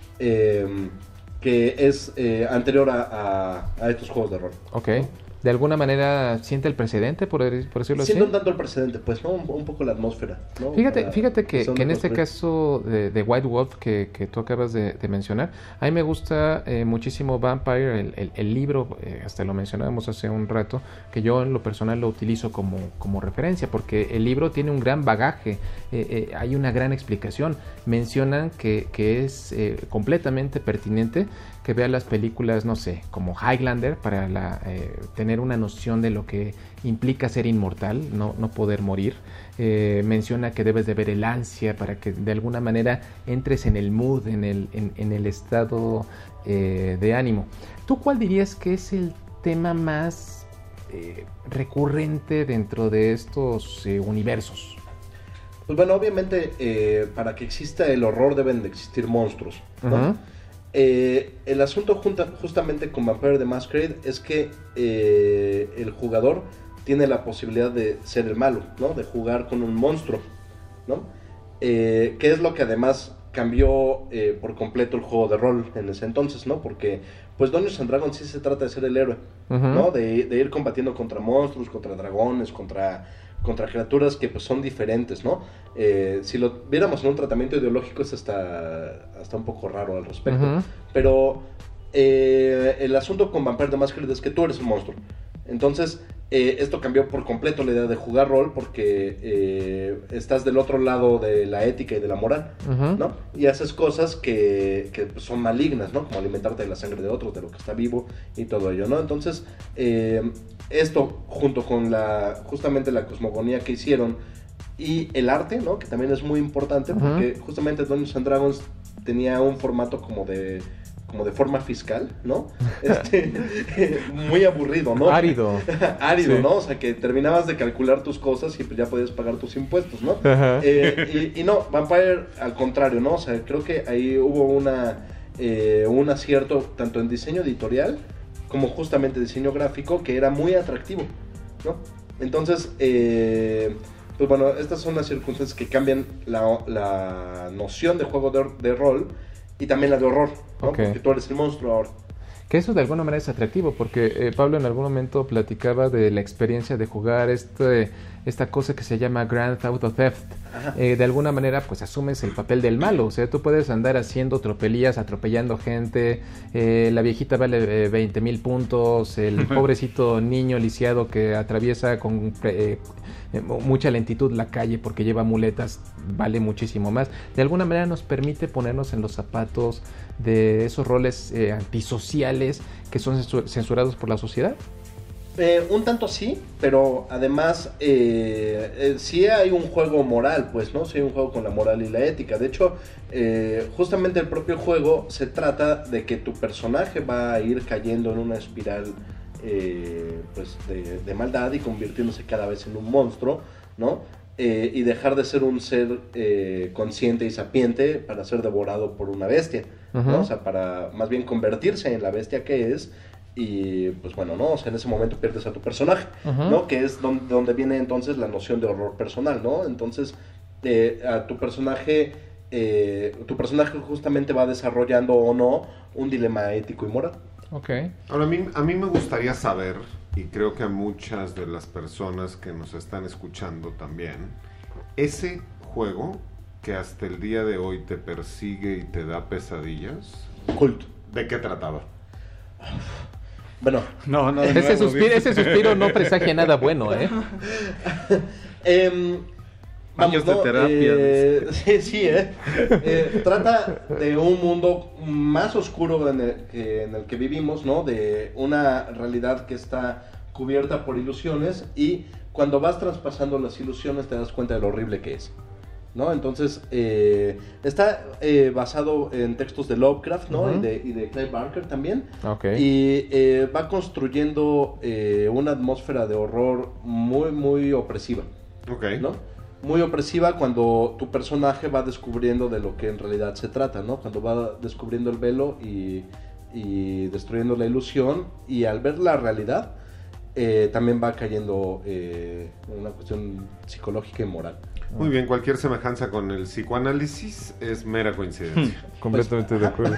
Speaker 6: que es anterior a estos juegos de rol.
Speaker 3: Ok. ¿No? ¿De alguna manera siente el precedente, por decirlo así?
Speaker 6: Siento un tanto el precedente, pues, ¿no? Un poco la atmósfera, ¿no?
Speaker 3: Fíjate que en este caso de White Wolf que tú acabas de mencionar, a mí me gusta muchísimo Vampire, el libro, hasta lo mencionábamos hace un rato, que yo en lo personal lo utilizo como referencia, porque el libro tiene un gran bagaje, hay una gran explicación. Mencionan que es completamente pertinente que vea las películas, no sé, como Highlander, para tener una noción de lo que implica ser inmortal, no poder morir. Menciona que debes de ver el ansia para que de alguna manera entres en el mood, en el estado de ánimo. ¿Tú cuál dirías que es el tema más recurrente dentro de estos universos?
Speaker 6: Pues bueno, obviamente para que exista el horror deben de existir monstruos, ¿no?
Speaker 3: Uh-huh.
Speaker 6: El asunto justamente con Vampire the Masquerade es que el jugador tiene la posibilidad de ser el malo, ¿no? De jugar con un monstruo, ¿no? Que es lo que además cambió por completo el juego de rol en ese entonces, ¿no? Porque pues Dungeons and Dragons sí se trata de ser el héroe, uh-huh. ¿no? De ir combatiendo contra monstruos, contra dragones, contra criaturas que pues son diferentes, ¿no? Si lo viéramos en un tratamiento ideológico es hasta un poco raro al respecto. Uh-huh. Pero el asunto con Vampire the Masquerade es que tú eres un monstruo. Entonces esto cambió por completo la idea de jugar rol, porque estás del otro lado de la ética y de la moral, uh-huh. ¿no? Y haces cosas que pues, son malignas, ¿no? Como alimentarte de la sangre de otros, de lo que está vivo y todo ello, ¿no? Entonces esto junto con justamente la cosmogonía que hicieron y el arte, ¿no? Que también es muy importante, porque uh-huh. justamente Dungeons and Dragons tenía un formato como de forma fiscal, ¿no? Muy aburrido, ¿no?
Speaker 3: Árido,
Speaker 6: sí. ¿no? O sea, que terminabas de calcular tus cosas y pues ya podías pagar tus impuestos, ¿no?
Speaker 3: Uh-huh.
Speaker 6: Y no, Vampire al contrario, ¿no? O sea, creo que ahí hubo un acierto tanto en diseño editorial como justamente diseño gráfico, que era muy atractivo, ¿no? Entonces, pues bueno, estas son las circunstancias que cambian la noción de juego de rol y también la de horror, ¿no?
Speaker 3: Okay.
Speaker 6: Porque tú eres el monstruo ahora.
Speaker 3: Que eso de alguna manera es atractivo, porque Pablo en algún momento platicaba de la experiencia de jugar esta cosa que se llama Grand Auto Theft. De alguna manera pues asumes el papel del malo, o sea, tú puedes andar haciendo tropelías, atropellando gente, la viejita vale 20,000 puntos, el pobrecito niño lisiado que atraviesa con mucha lentitud la calle porque lleva muletas vale muchísimo más. De alguna manera nos permite ponernos en los zapatos de esos roles antisociales que son censurados por la sociedad.
Speaker 6: Un tanto sí, pero además sí hay un juego moral, pues, ¿no? Sí hay un juego con la moral y la ética. De hecho, justamente el propio juego se trata de que tu personaje va a ir cayendo en una espiral pues de maldad y convirtiéndose cada vez en un monstruo, ¿no? Y dejar de ser un ser consciente y sapiente para ser devorado por una bestia, uh-huh. ¿no? O sea, para más bien convertirse en la bestia que es. Y pues bueno, ¿no? O sea, en ese momento pierdes a tu personaje, uh-huh. ¿no? Que es donde viene entonces la noción de horror personal, ¿no? Entonces, a tu personaje justamente va desarrollando o no un dilema ético y moral.
Speaker 3: Okay.
Speaker 5: Ahora, a mí me gustaría saber, y creo que a muchas de las personas que nos están escuchando también, ese juego que hasta el día de hoy te persigue y te da pesadillas,
Speaker 6: Cult.
Speaker 5: ¿de qué trataba?
Speaker 6: Bueno,
Speaker 4: No,
Speaker 3: Ese suspiro no presagia nada bueno, ¿eh?
Speaker 4: Años de terapia.
Speaker 6: Sí, trata de un mundo más oscuro en el que vivimos, ¿no? De una realidad que está cubierta por ilusiones, y cuando vas traspasando las ilusiones te das cuenta de lo horrible que es, ¿no? Entonces, está basado en textos de Lovecraft, ¿no?
Speaker 3: Uh-huh.
Speaker 6: y de Clive Barker también.
Speaker 3: Okay.
Speaker 6: Y va construyendo una atmósfera de horror muy, muy opresiva,
Speaker 5: Okay.
Speaker 6: ¿no? Muy opresiva cuando tu personaje va descubriendo de lo que en realidad se trata, ¿no? Cuando va descubriendo el velo y destruyendo la ilusión, y al ver la realidad también va cayendo en una cuestión psicológica y moral.
Speaker 5: Muy bien, cualquier semejanza con el psicoanálisis es mera coincidencia.
Speaker 3: Completamente de acuerdo.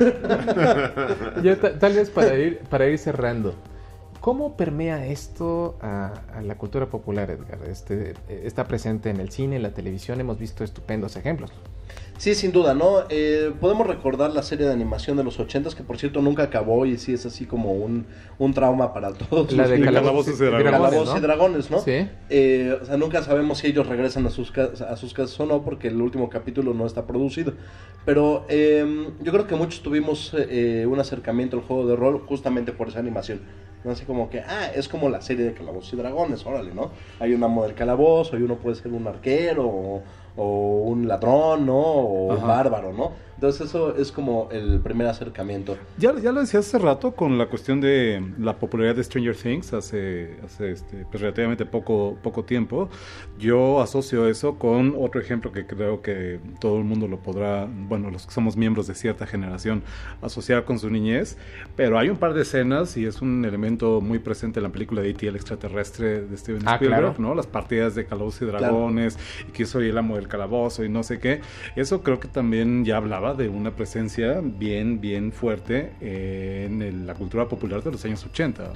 Speaker 3: Ya tal vez para ir cerrando, ¿cómo permea esto a la cultura popular, Edgar? Está presente en el cine, en la televisión, hemos visto estupendos ejemplos.
Speaker 6: Sí, sin duda, ¿no? Podemos recordar la serie de animación de los 80s, que por cierto nunca acabó, y sí es así como un trauma para todos.
Speaker 3: La de
Speaker 4: Calabozos y Dragones.
Speaker 6: Calabozos y Dragones, ¿no?
Speaker 3: Sí.
Speaker 6: O sea, nunca sabemos si ellos regresan a sus casas o no, porque el último capítulo no está producido. Pero yo creo que muchos tuvimos un acercamiento al juego de rol justamente por esa animación. ¿No? Así como que, es como la serie de Calabozos y Dragones, órale, ¿no? Hay un amo del calabozo, y uno puede ser un arquero, o un ladrón, ¿no? O un bárbaro, ¿no? Entonces eso es como el primer acercamiento.
Speaker 4: Ya lo decía hace rato con la cuestión de la popularidad de Stranger Things hace pues relativamente poco tiempo. Yo asocio eso con otro ejemplo que creo que todo el mundo lo podrá, bueno, los que somos miembros de cierta generación, asociar con su niñez, pero hay un par de escenas, y es un elemento muy presente en la película de E.T. el extraterrestre de Steven Spielberg,
Speaker 3: claro.
Speaker 4: ¿no? Las partidas de Calabozos y Dragones, y que soy el amo del calabozo y no sé qué. Eso creo que también ya hablaba de una presencia bien fuerte en la cultura popular de los años 80.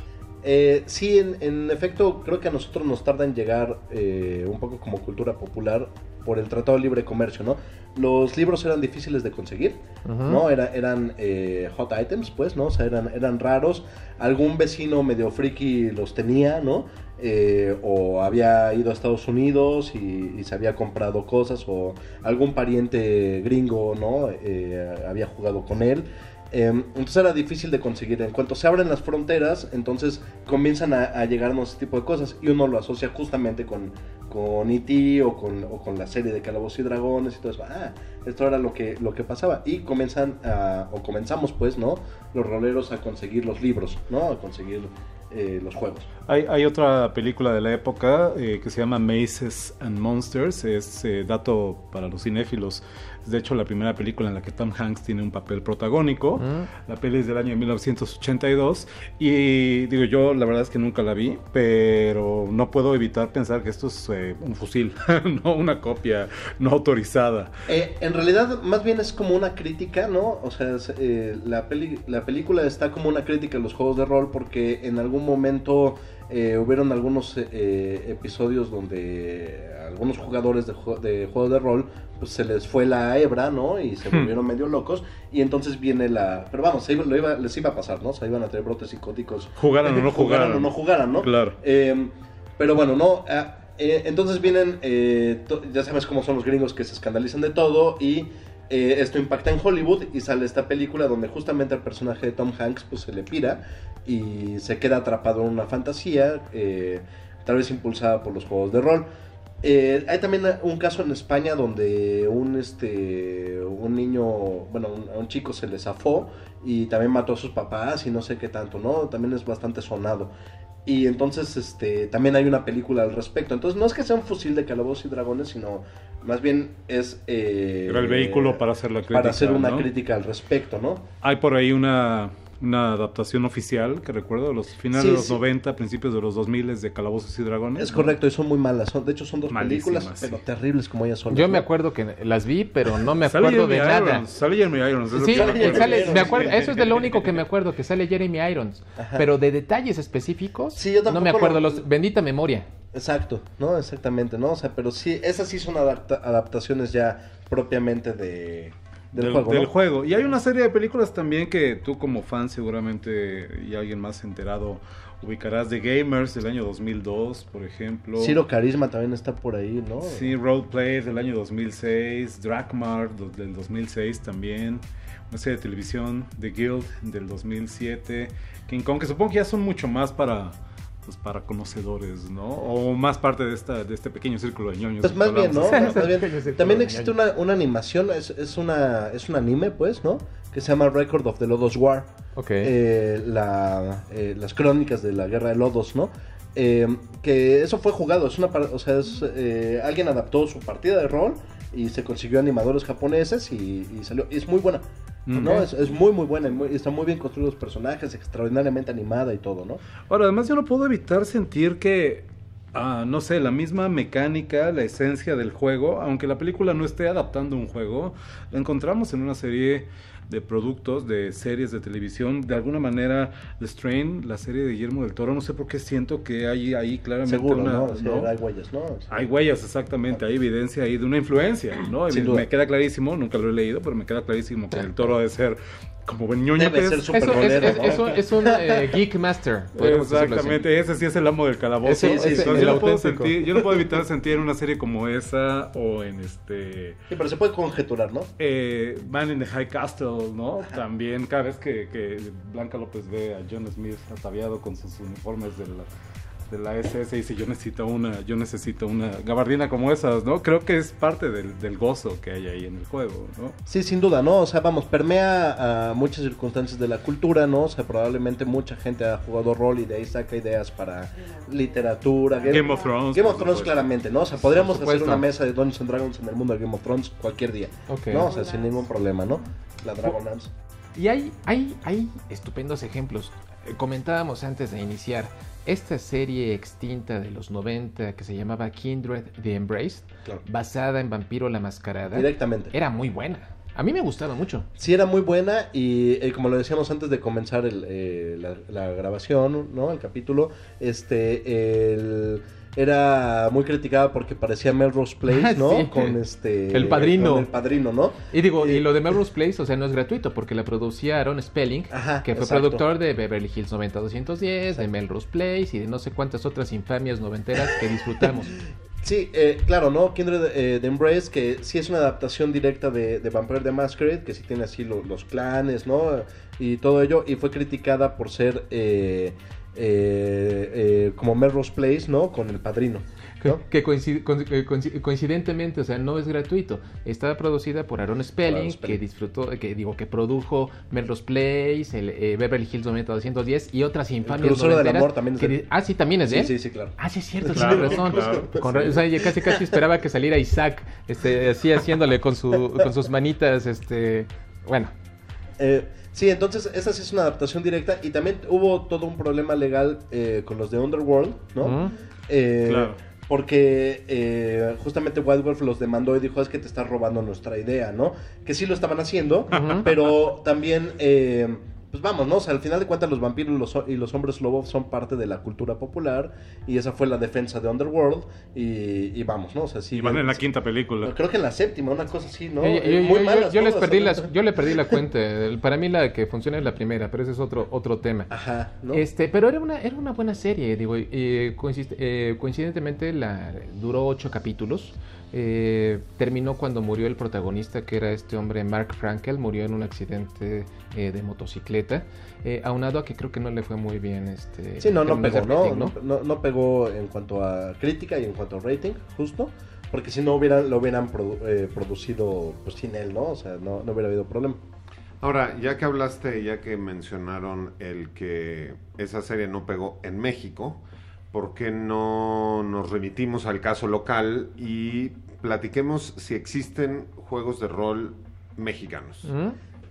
Speaker 6: Sí, en efecto, creo que a nosotros nos tarda en llegar un poco como cultura popular por el Tratado de Libre Comercio, ¿no? Los libros eran difíciles de conseguir, ¿no? Eran hot items, pues, ¿no? O sea, eran raros. Algún vecino medio friki los tenía, ¿no? O había ido a Estados Unidos y se había comprado cosas, o algún pariente gringo, ¿no? Había jugado con él. Entonces era difícil de conseguir. En cuanto se abren las fronteras, entonces comienzan a llegarnos ese tipo de cosas, y uno lo asocia justamente con E.T. o con la serie de Calabozos y Dragones y todo eso. Esto era lo que pasaba, y comenzamos, pues, ¿no? Los roleros a conseguir los libros, ¿no? A conseguir los juegos.
Speaker 4: Hay otra película de la época que se llama Mazes and Monsters. Es dato para los cinéfilos. Es de hecho la primera película en la que Tom Hanks tiene un papel protagónico. La peli es del año 1982. Y digo, yo la verdad es que nunca la vi, pero no puedo evitar pensar que esto es un fusil, no una copia no autorizada.
Speaker 6: En realidad, más bien es como una crítica, ¿no? O sea, la película está como una crítica a los juegos de rol, porque en algún momento hubieron algunos episodios donde algunos jugadores de juego de rol, pues se les fue la hebra, ¿no? Y se volvieron medio locos, y entonces viene pero vamos, les iba a pasar, ¿no? O sea, iban a tener brotes psicóticos.
Speaker 4: Jugaran o no
Speaker 6: jugaran, ¿no?
Speaker 4: Claro.
Speaker 6: Pero bueno, no... entonces vienen, ya sabes cómo son los gringos, que se escandalizan de todo, y esto impacta en Hollywood, y sale esta película donde justamente el personaje de Tom Hanks pues se le pira y se queda atrapado en una fantasía, tal vez impulsada por los juegos de rol. Hay también un caso en España donde un niño, bueno, a un chico se le zafó y también mató a sus papás y no sé qué tanto, ¿no? También es bastante sonado. Y entonces también hay una película al respecto. Entonces no es que sea un fusil de Calabozos y Dragones, sino más bien es...
Speaker 4: Era el vehículo para hacer la crítica.
Speaker 6: Para hacer una
Speaker 4: ¿no?
Speaker 6: crítica al respecto, ¿no?
Speaker 4: Hay por ahí una una adaptación oficial, que recuerdo, de los finales
Speaker 6: Sí,
Speaker 4: de los
Speaker 6: sí.
Speaker 4: 90, principios de los 2000 de Calabozos y Dragones.
Speaker 6: Es
Speaker 4: ¿no?
Speaker 6: correcto, y son muy malas. De hecho, son dos
Speaker 4: Malísimas,
Speaker 6: películas,
Speaker 4: sí.
Speaker 6: pero terribles como ellas son.
Speaker 3: Yo me acuerdo que las vi, pero no me
Speaker 4: Sale
Speaker 3: acuerdo de
Speaker 4: Jeremy
Speaker 3: nada.
Speaker 4: Irons, sale Jeremy Irons. es lo
Speaker 3: Sí,
Speaker 4: que me acuerdo.
Speaker 3: me acuerdo, eso es de lo único que me acuerdo, que sale Jeremy Irons.
Speaker 6: Ajá.
Speaker 3: Pero de detalles específicos,
Speaker 6: Sí, yo
Speaker 3: no me
Speaker 6: tampoco
Speaker 3: acuerdo.
Speaker 6: lo-
Speaker 3: Bendita memoria.
Speaker 6: Exacto, ¿no? Exactamente, ¿no? O sea, pero sí, esas sí son adaptaciones ya propiamente del juego,
Speaker 4: del
Speaker 6: ¿no?
Speaker 4: juego. Y hay una serie de películas también que tú como fan seguramente y alguien más enterado ubicarás, de Gamers del año 2002, por ejemplo.
Speaker 6: Ciro Carisma también está por ahí, ¿no?
Speaker 4: Sí, Roleplay del año 2006, Drakmar del 2006 también, una serie de televisión, The Guild del 2007, King Kong, que supongo que ya son mucho más para conocedores, ¿no? O más parte de este pequeño círculo de ñoños.
Speaker 6: Pues más bien, ¿no?
Speaker 3: hablamos.
Speaker 6: Más bien. También existe una animación, es un anime, pues, ¿no? Que se llama Record of the Lodos War.
Speaker 3: Ok.
Speaker 6: Las crónicas de la guerra de Lodos, ¿no? Que eso fue jugado, alguien adaptó su partida de rol y se consiguió animadores japoneses y salió, y es muy buena, ¿no?
Speaker 4: Ok.
Speaker 6: Es muy buena, está muy bien construidos los personajes, extraordinariamente animada y todo, ¿no?
Speaker 4: Ahora, además yo no puedo evitar sentir que, no sé, la misma mecánica, la esencia del juego, aunque la película no esté adaptando un juego, la encontramos en una serie de productos, de series de televisión. De alguna manera, The Strain, la serie de Guillermo del Toro, no sé por qué siento que hay ahí claramente
Speaker 6: Seguro,
Speaker 4: una...
Speaker 6: ¿no? Sí, hay huellas, ¿no? Sí.
Speaker 4: Hay huellas, exactamente, hay evidencia ahí de una influencia, ¿no?
Speaker 6: Sin
Speaker 4: Me
Speaker 6: duda.
Speaker 4: queda clarísimo, nunca lo he leído, pero me queda clarísimo que el Toro ha de ser como buen ñoño
Speaker 6: Debe
Speaker 4: que
Speaker 6: ser
Speaker 4: es.
Speaker 6: súper
Speaker 3: Eso
Speaker 6: rolero, ¿no?
Speaker 3: es un geek master. podríamos decirlo así.
Speaker 4: Exactamente, ese sí es el amo del calabozo.
Speaker 3: Sí, sí, sí,
Speaker 4: Entonces,
Speaker 3: el
Speaker 4: yo no puedo
Speaker 3: auténtico.
Speaker 4: yo no puedo evitar sentir en una serie como esa o en
Speaker 6: Sí, pero se puede conjeturar, ¿no?
Speaker 4: Man in the High Castle, ¿no? También cada vez que Blanca López ve a John Smith ataviado con sus uniformes de la SS y dice yo necesito una gabardina como esas, ¿no? Creo que es parte del gozo que hay ahí en el juego, ¿no?
Speaker 6: Sí, sin duda, ¿no? O sea, vamos, permea a muchas circunstancias de la cultura, ¿no? O sea, probablemente mucha gente ha jugado rol y de ahí saca ideas para literatura.
Speaker 4: Game of Thrones,
Speaker 6: Game
Speaker 4: por
Speaker 6: of Thrones,
Speaker 4: supuesto.
Speaker 6: claramente, ¿no? O sea, podríamos
Speaker 3: Por
Speaker 6: hacer
Speaker 3: supuesto.
Speaker 6: una mesa de Dungeons and Dragons en el mundo de Game of Thrones cualquier día,
Speaker 3: Ok.
Speaker 6: ¿no? O sea, sin ningún problema, ¿no? La Dragonlance.
Speaker 3: Y hay estupendos ejemplos. Comentábamos antes de iniciar esta serie extinta de los 90 que se llamaba Kindred the Embraced,
Speaker 6: Claro.
Speaker 3: basada en Vampiro la Mascarada.
Speaker 6: Directamente.
Speaker 3: Era muy buena. A mí me gustaba mucho.
Speaker 6: Sí, era muy buena y como lo decíamos antes de comenzar la grabación, ¿no? El capítulo, era muy criticada porque parecía Melrose Place, ¿no?
Speaker 3: Sí.
Speaker 6: Con
Speaker 3: El Padrino.
Speaker 6: con el Padrino, ¿no?
Speaker 3: Y lo de Melrose Place, o sea, no es gratuito porque la producía Aaron Spelling,
Speaker 6: Ajá,
Speaker 3: que fue
Speaker 6: exacto.
Speaker 3: productor de Beverly Hills 90210, de Melrose Place y de no sé cuántas otras infamias noventeras que disfrutamos.
Speaker 6: Sí, claro, ¿no? Kindred the Embrace, que sí es una adaptación directa de Vampire the Masquerade, que sí tiene así los clanes, ¿no? Y todo ello, y fue criticada por ser como Melrose Place, ¿no? Con el Padrino, ¿no?
Speaker 3: Que coincidentemente, o sea, no es gratuito. Está producida por Aaron Spelling, que produjo Melrose Place, el Beverly Hills 90210 y otras infamias
Speaker 6: Crucero del
Speaker 3: noventeras
Speaker 6: Amor también es de él.
Speaker 3: sí, también es de él.
Speaker 6: Sí, sí, claro.
Speaker 3: Ah, sí, es cierto,
Speaker 4: Claro,
Speaker 3: tienes razón.
Speaker 4: claro.
Speaker 3: O sea, yo casi esperaba que saliera Isaac, así haciéndole con sus manitas, bueno.
Speaker 6: Sí, entonces esa sí es una adaptación directa y también hubo todo un problema legal con los de Underworld, ¿no?
Speaker 3: Ujú.
Speaker 6: Claro. Porque justamente White Wolf los demandó y dijo, es que te estás robando nuestra idea, ¿no? Que sí lo estaban haciendo, pero también, pues vamos, ¿no? O sea, al final de cuentas los vampiros y los hombres lobos son parte de la cultura popular y esa fue la defensa de Underworld y vamos, ¿no? O sea, sí.
Speaker 4: Y van en la quinta película.
Speaker 6: Creo que en la séptima, una cosa así, ¿no?
Speaker 3: Muy malas yo le perdí
Speaker 6: la
Speaker 3: la cuenta. Para mí la que funciona es la primera, pero ese es otro tema.
Speaker 6: Ajá, ¿no?
Speaker 3: Pero era una buena serie, digo, coincidentemente duró 8 capítulos. Terminó cuando murió el protagonista, que era este hombre Mark Frankel, murió en un accidente de motocicleta, aunado a que creo que no le fue muy bien
Speaker 6: sí, no
Speaker 3: términos
Speaker 6: pegó,
Speaker 3: de rating,
Speaker 6: no pegó en cuanto a crítica y en cuanto a rating, justo, porque si no lo hubieran producido pues sin él, ¿no? O sea, no hubiera habido problema.
Speaker 5: Ahora, ya que mencionaron el que esa serie no pegó en México, ¿por qué no nos remitimos al caso local y platiquemos si existen juegos de rol mexicanos?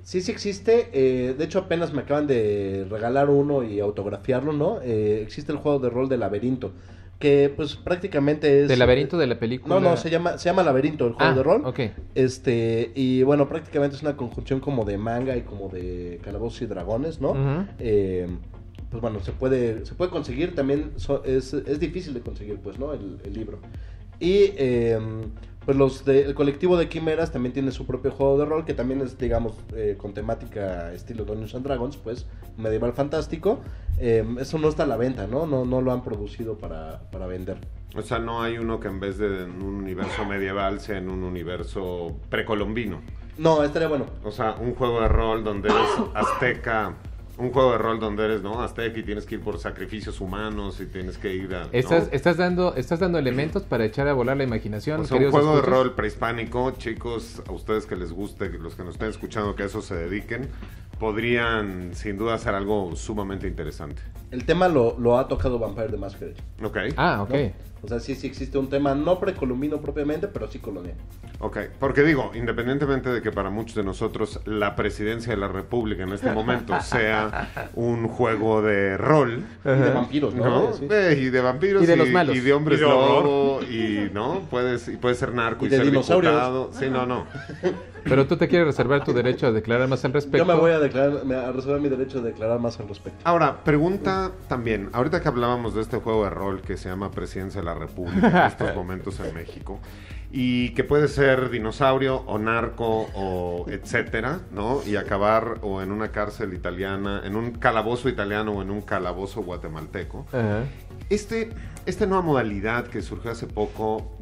Speaker 6: Sí existe. De hecho, apenas me acaban de regalar uno y autografiarlo, ¿no? Existe el juego de rol de Laberinto, que pues prácticamente es...
Speaker 3: ¿Del Laberinto de la película?
Speaker 6: No, se llama Laberinto, el juego de rol.
Speaker 3: Ok.
Speaker 6: Y bueno, prácticamente es una conjunción como de manga y como de Calabozos y Dragones, ¿no?
Speaker 3: Uh-huh.
Speaker 6: Pues bueno, se puede conseguir también, es difícil de conseguir, pues, ¿no? El libro. Y pues el colectivo de Quimeras también tiene su propio juego de rol, que también es, digamos, con temática estilo Dungeons and Dragons, pues, medieval fantástico. Eso no está a la venta, ¿no? No lo han producido para vender.
Speaker 5: O sea, no hay uno que en vez de en un universo medieval sea en un universo precolombino.
Speaker 6: No, estaría bueno.
Speaker 5: O sea, un juego de rol donde eres azteca... Un juego de rol donde eres, ¿no? Azteca y tienes que ir por sacrificios humanos y tienes que ir a... ¿no?
Speaker 3: Estás dando elementos para echar a volar la imaginación.
Speaker 5: O sea, un juego de rol prehispánico, chicos, a ustedes que les guste, los que nos estén escuchando, que a eso se dediquen, podrían sin duda hacer algo sumamente interesante.
Speaker 6: El tema lo ha tocado Vampire the Masquerade.
Speaker 5: Ok.
Speaker 3: Ah, ok.
Speaker 6: ¿No? O sea, sí existe un tema no precolombino propiamente, pero sí colonial.
Speaker 5: Ok, porque digo, independientemente de que para muchos de nosotros la presidencia de la República en este momento sea un juego de rol.
Speaker 6: Y de vampiros, ¿no?
Speaker 5: Sí. Y de vampiros.
Speaker 3: Y de los malos.
Speaker 5: Y de hombres lobo. Y, ¿no? Puede ser narco y
Speaker 6: de
Speaker 5: ser
Speaker 6: dinosaurios.
Speaker 5: diputado. Sí, no.
Speaker 3: Pero tú te quieres reservar tu derecho a declarar más al respecto.
Speaker 6: Yo me voy a reservar mi derecho de declarar más al respecto.
Speaker 5: Ahora, pregunta también, ahorita que hablábamos de este juego de rol que se llama Presidencia de la República en estos momentos en México, y que puede ser dinosaurio o narco o etcétera, ¿no? Y acabar o en una cárcel italiana, en un calabozo italiano o en un calabozo guatemalteco.
Speaker 3: Ajá.
Speaker 5: Esta nueva modalidad que surgió hace poco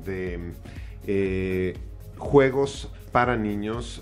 Speaker 5: de juegos para niños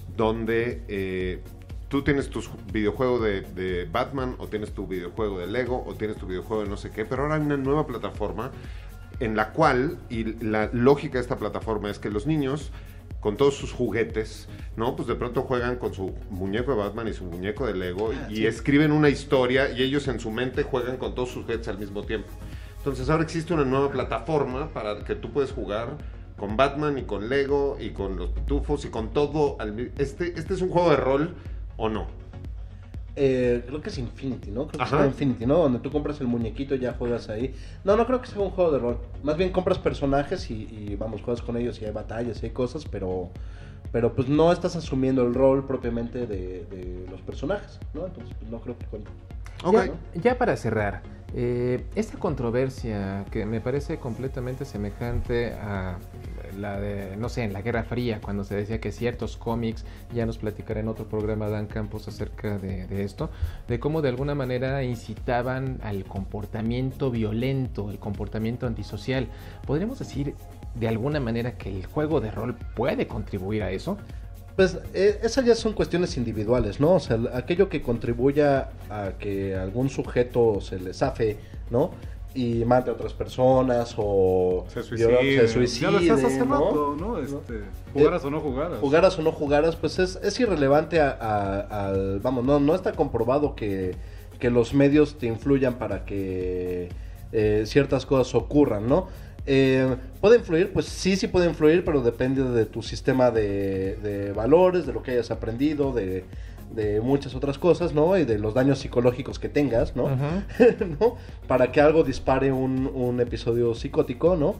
Speaker 5: donde tú tienes tu videojuego de Batman o tienes tu videojuego de Lego o tienes tu videojuego de no sé qué, pero ahora hay una nueva plataforma en la cual, y la lógica de esta plataforma es que los niños con todos sus juguetes, ¿no? Pues de pronto juegan con su muñeco de Batman y su muñeco de Lego y escriben una historia y ellos en su mente juegan con todos sus juguetes al mismo tiempo. Entonces ahora existe una nueva plataforma para que tú puedes jugar con Batman y con Lego y con los pitufos y con todo. ¿Este es un juego de rol o no?
Speaker 6: Creo que es Infinity, ¿no? Creo que es Infinity, ¿no? Donde tú compras el muñequito y ya juegas ahí. No creo que sea un juego de rol. Más bien compras personajes y vamos, juegas con ellos y hay batallas y hay cosas, pero pues no estás asumiendo el rol propiamente de los personajes, ¿no? Entonces pues no creo que cuente.
Speaker 5: Okay.
Speaker 3: Ya para cerrar, esta controversia que me parece completamente semejante a la de, no sé, en la Guerra Fría, cuando se decía que ciertos cómics, ya nos platicará en otro programa Dan Campos acerca de esto, de cómo de alguna manera incitaban al comportamiento violento, el comportamiento antisocial. ¿Podríamos decir de alguna manera que el juego de rol puede contribuir a eso?
Speaker 6: Pues esas ya son cuestiones individuales, ¿no? O sea, aquello que contribuya a que algún sujeto se le zafe, ¿no? Y mate a otras personas o
Speaker 4: se suicide.
Speaker 6: Ya
Speaker 4: lo decías hace rato, ¿no? Jugaras o no jugaras.
Speaker 6: Jugaras o no jugaras, pues es irrelevante al... Vamos, no está comprobado que los medios te influyan para que ciertas cosas ocurran, ¿no? ¿Puede influir? Pues sí puede influir, pero depende de tu sistema de valores, de lo que hayas aprendido, de muchas otras cosas, ¿no? Y de los daños psicológicos que tengas, ¿no? Uh-huh. ¿No? Para que algo dispare un episodio psicótico, ¿no?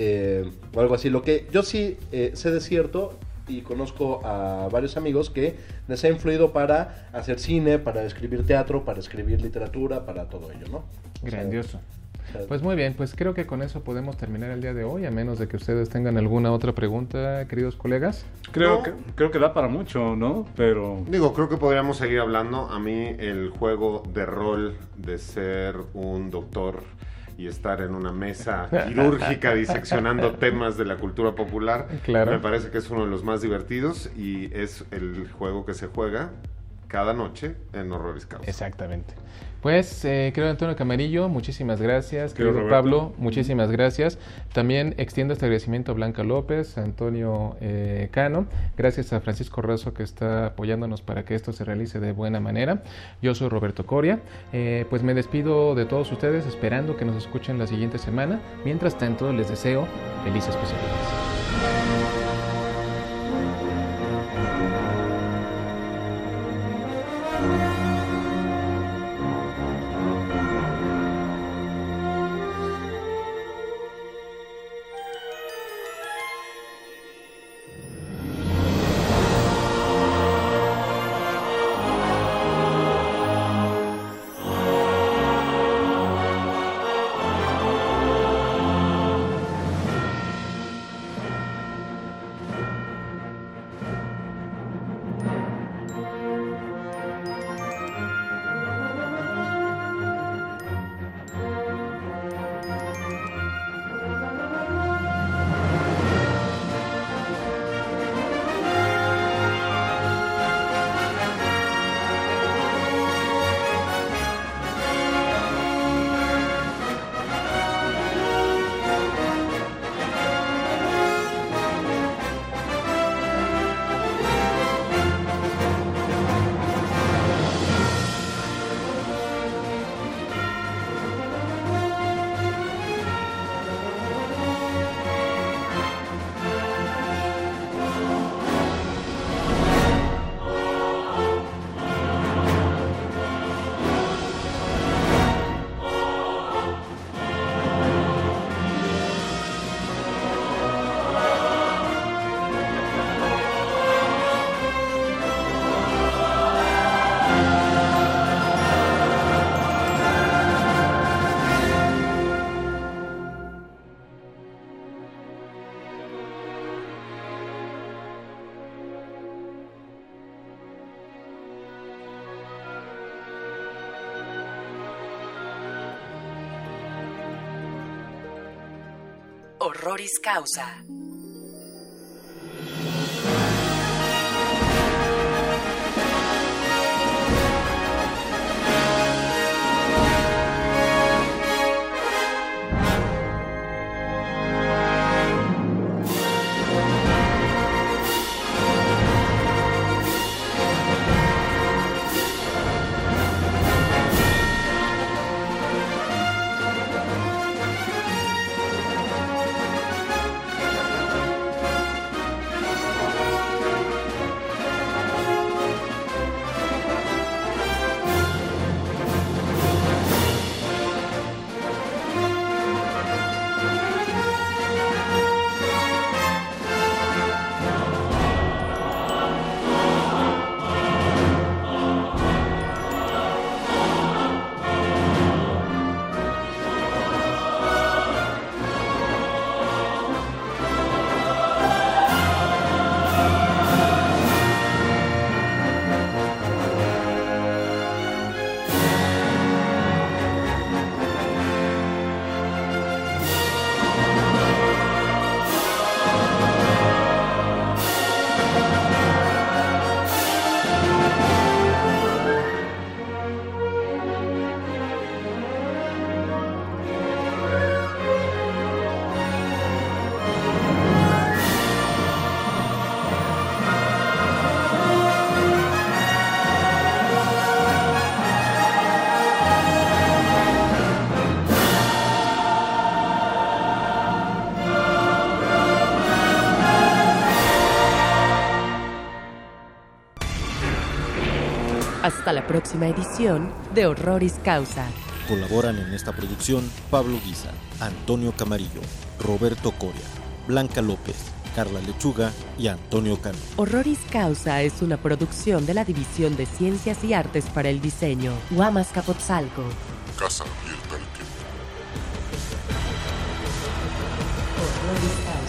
Speaker 6: O algo así. Lo que yo sí sé de cierto, y conozco a varios amigos que les ha influido para hacer cine, para escribir teatro, para escribir literatura, para todo ello, ¿no?
Speaker 3: Grandioso. Pues muy bien, pues creo que con eso podemos terminar el día de hoy, a menos de que ustedes tengan alguna otra pregunta, queridos colegas.
Speaker 4: Creo que da para mucho, ¿no? Pero...
Speaker 5: creo que podríamos seguir hablando. A mí el juego de rol de ser un doctor y estar en una mesa quirúrgica diseccionando temas de la cultura popular,
Speaker 3: claro,
Speaker 5: me parece que es uno de los más divertidos y es el juego que se juega cada noche en Horroris Causa.
Speaker 3: Exactamente. Pues, querido Antonio Camarillo, muchísimas gracias. Querido Pablo, muchísimas gracias. También extiendo este agradecimiento a Blanca López, a Antonio Cano. Gracias a Francisco Razo, que está apoyándonos para que esto se realice de buena manera. Yo soy Roberto Coria. Pues me despido de todos ustedes, esperando que nos escuchen la siguiente semana. Mientras tanto, les deseo felices posibilidades.
Speaker 1: Horroris Causa. Hasta la próxima edición de Horroris Causa.
Speaker 2: Colaboran en esta producción Pablo Guisa, Antonio Camarillo, Roberto Coria, Blanca López, Carla Lechuga y Antonio Cano.
Speaker 1: Horroris Causa es una producción de la División de Ciencias y Artes para el Diseño, Guamas Capotzalco.
Speaker 10: Casa abierta al tiempo.
Speaker 1: Horroris Causa.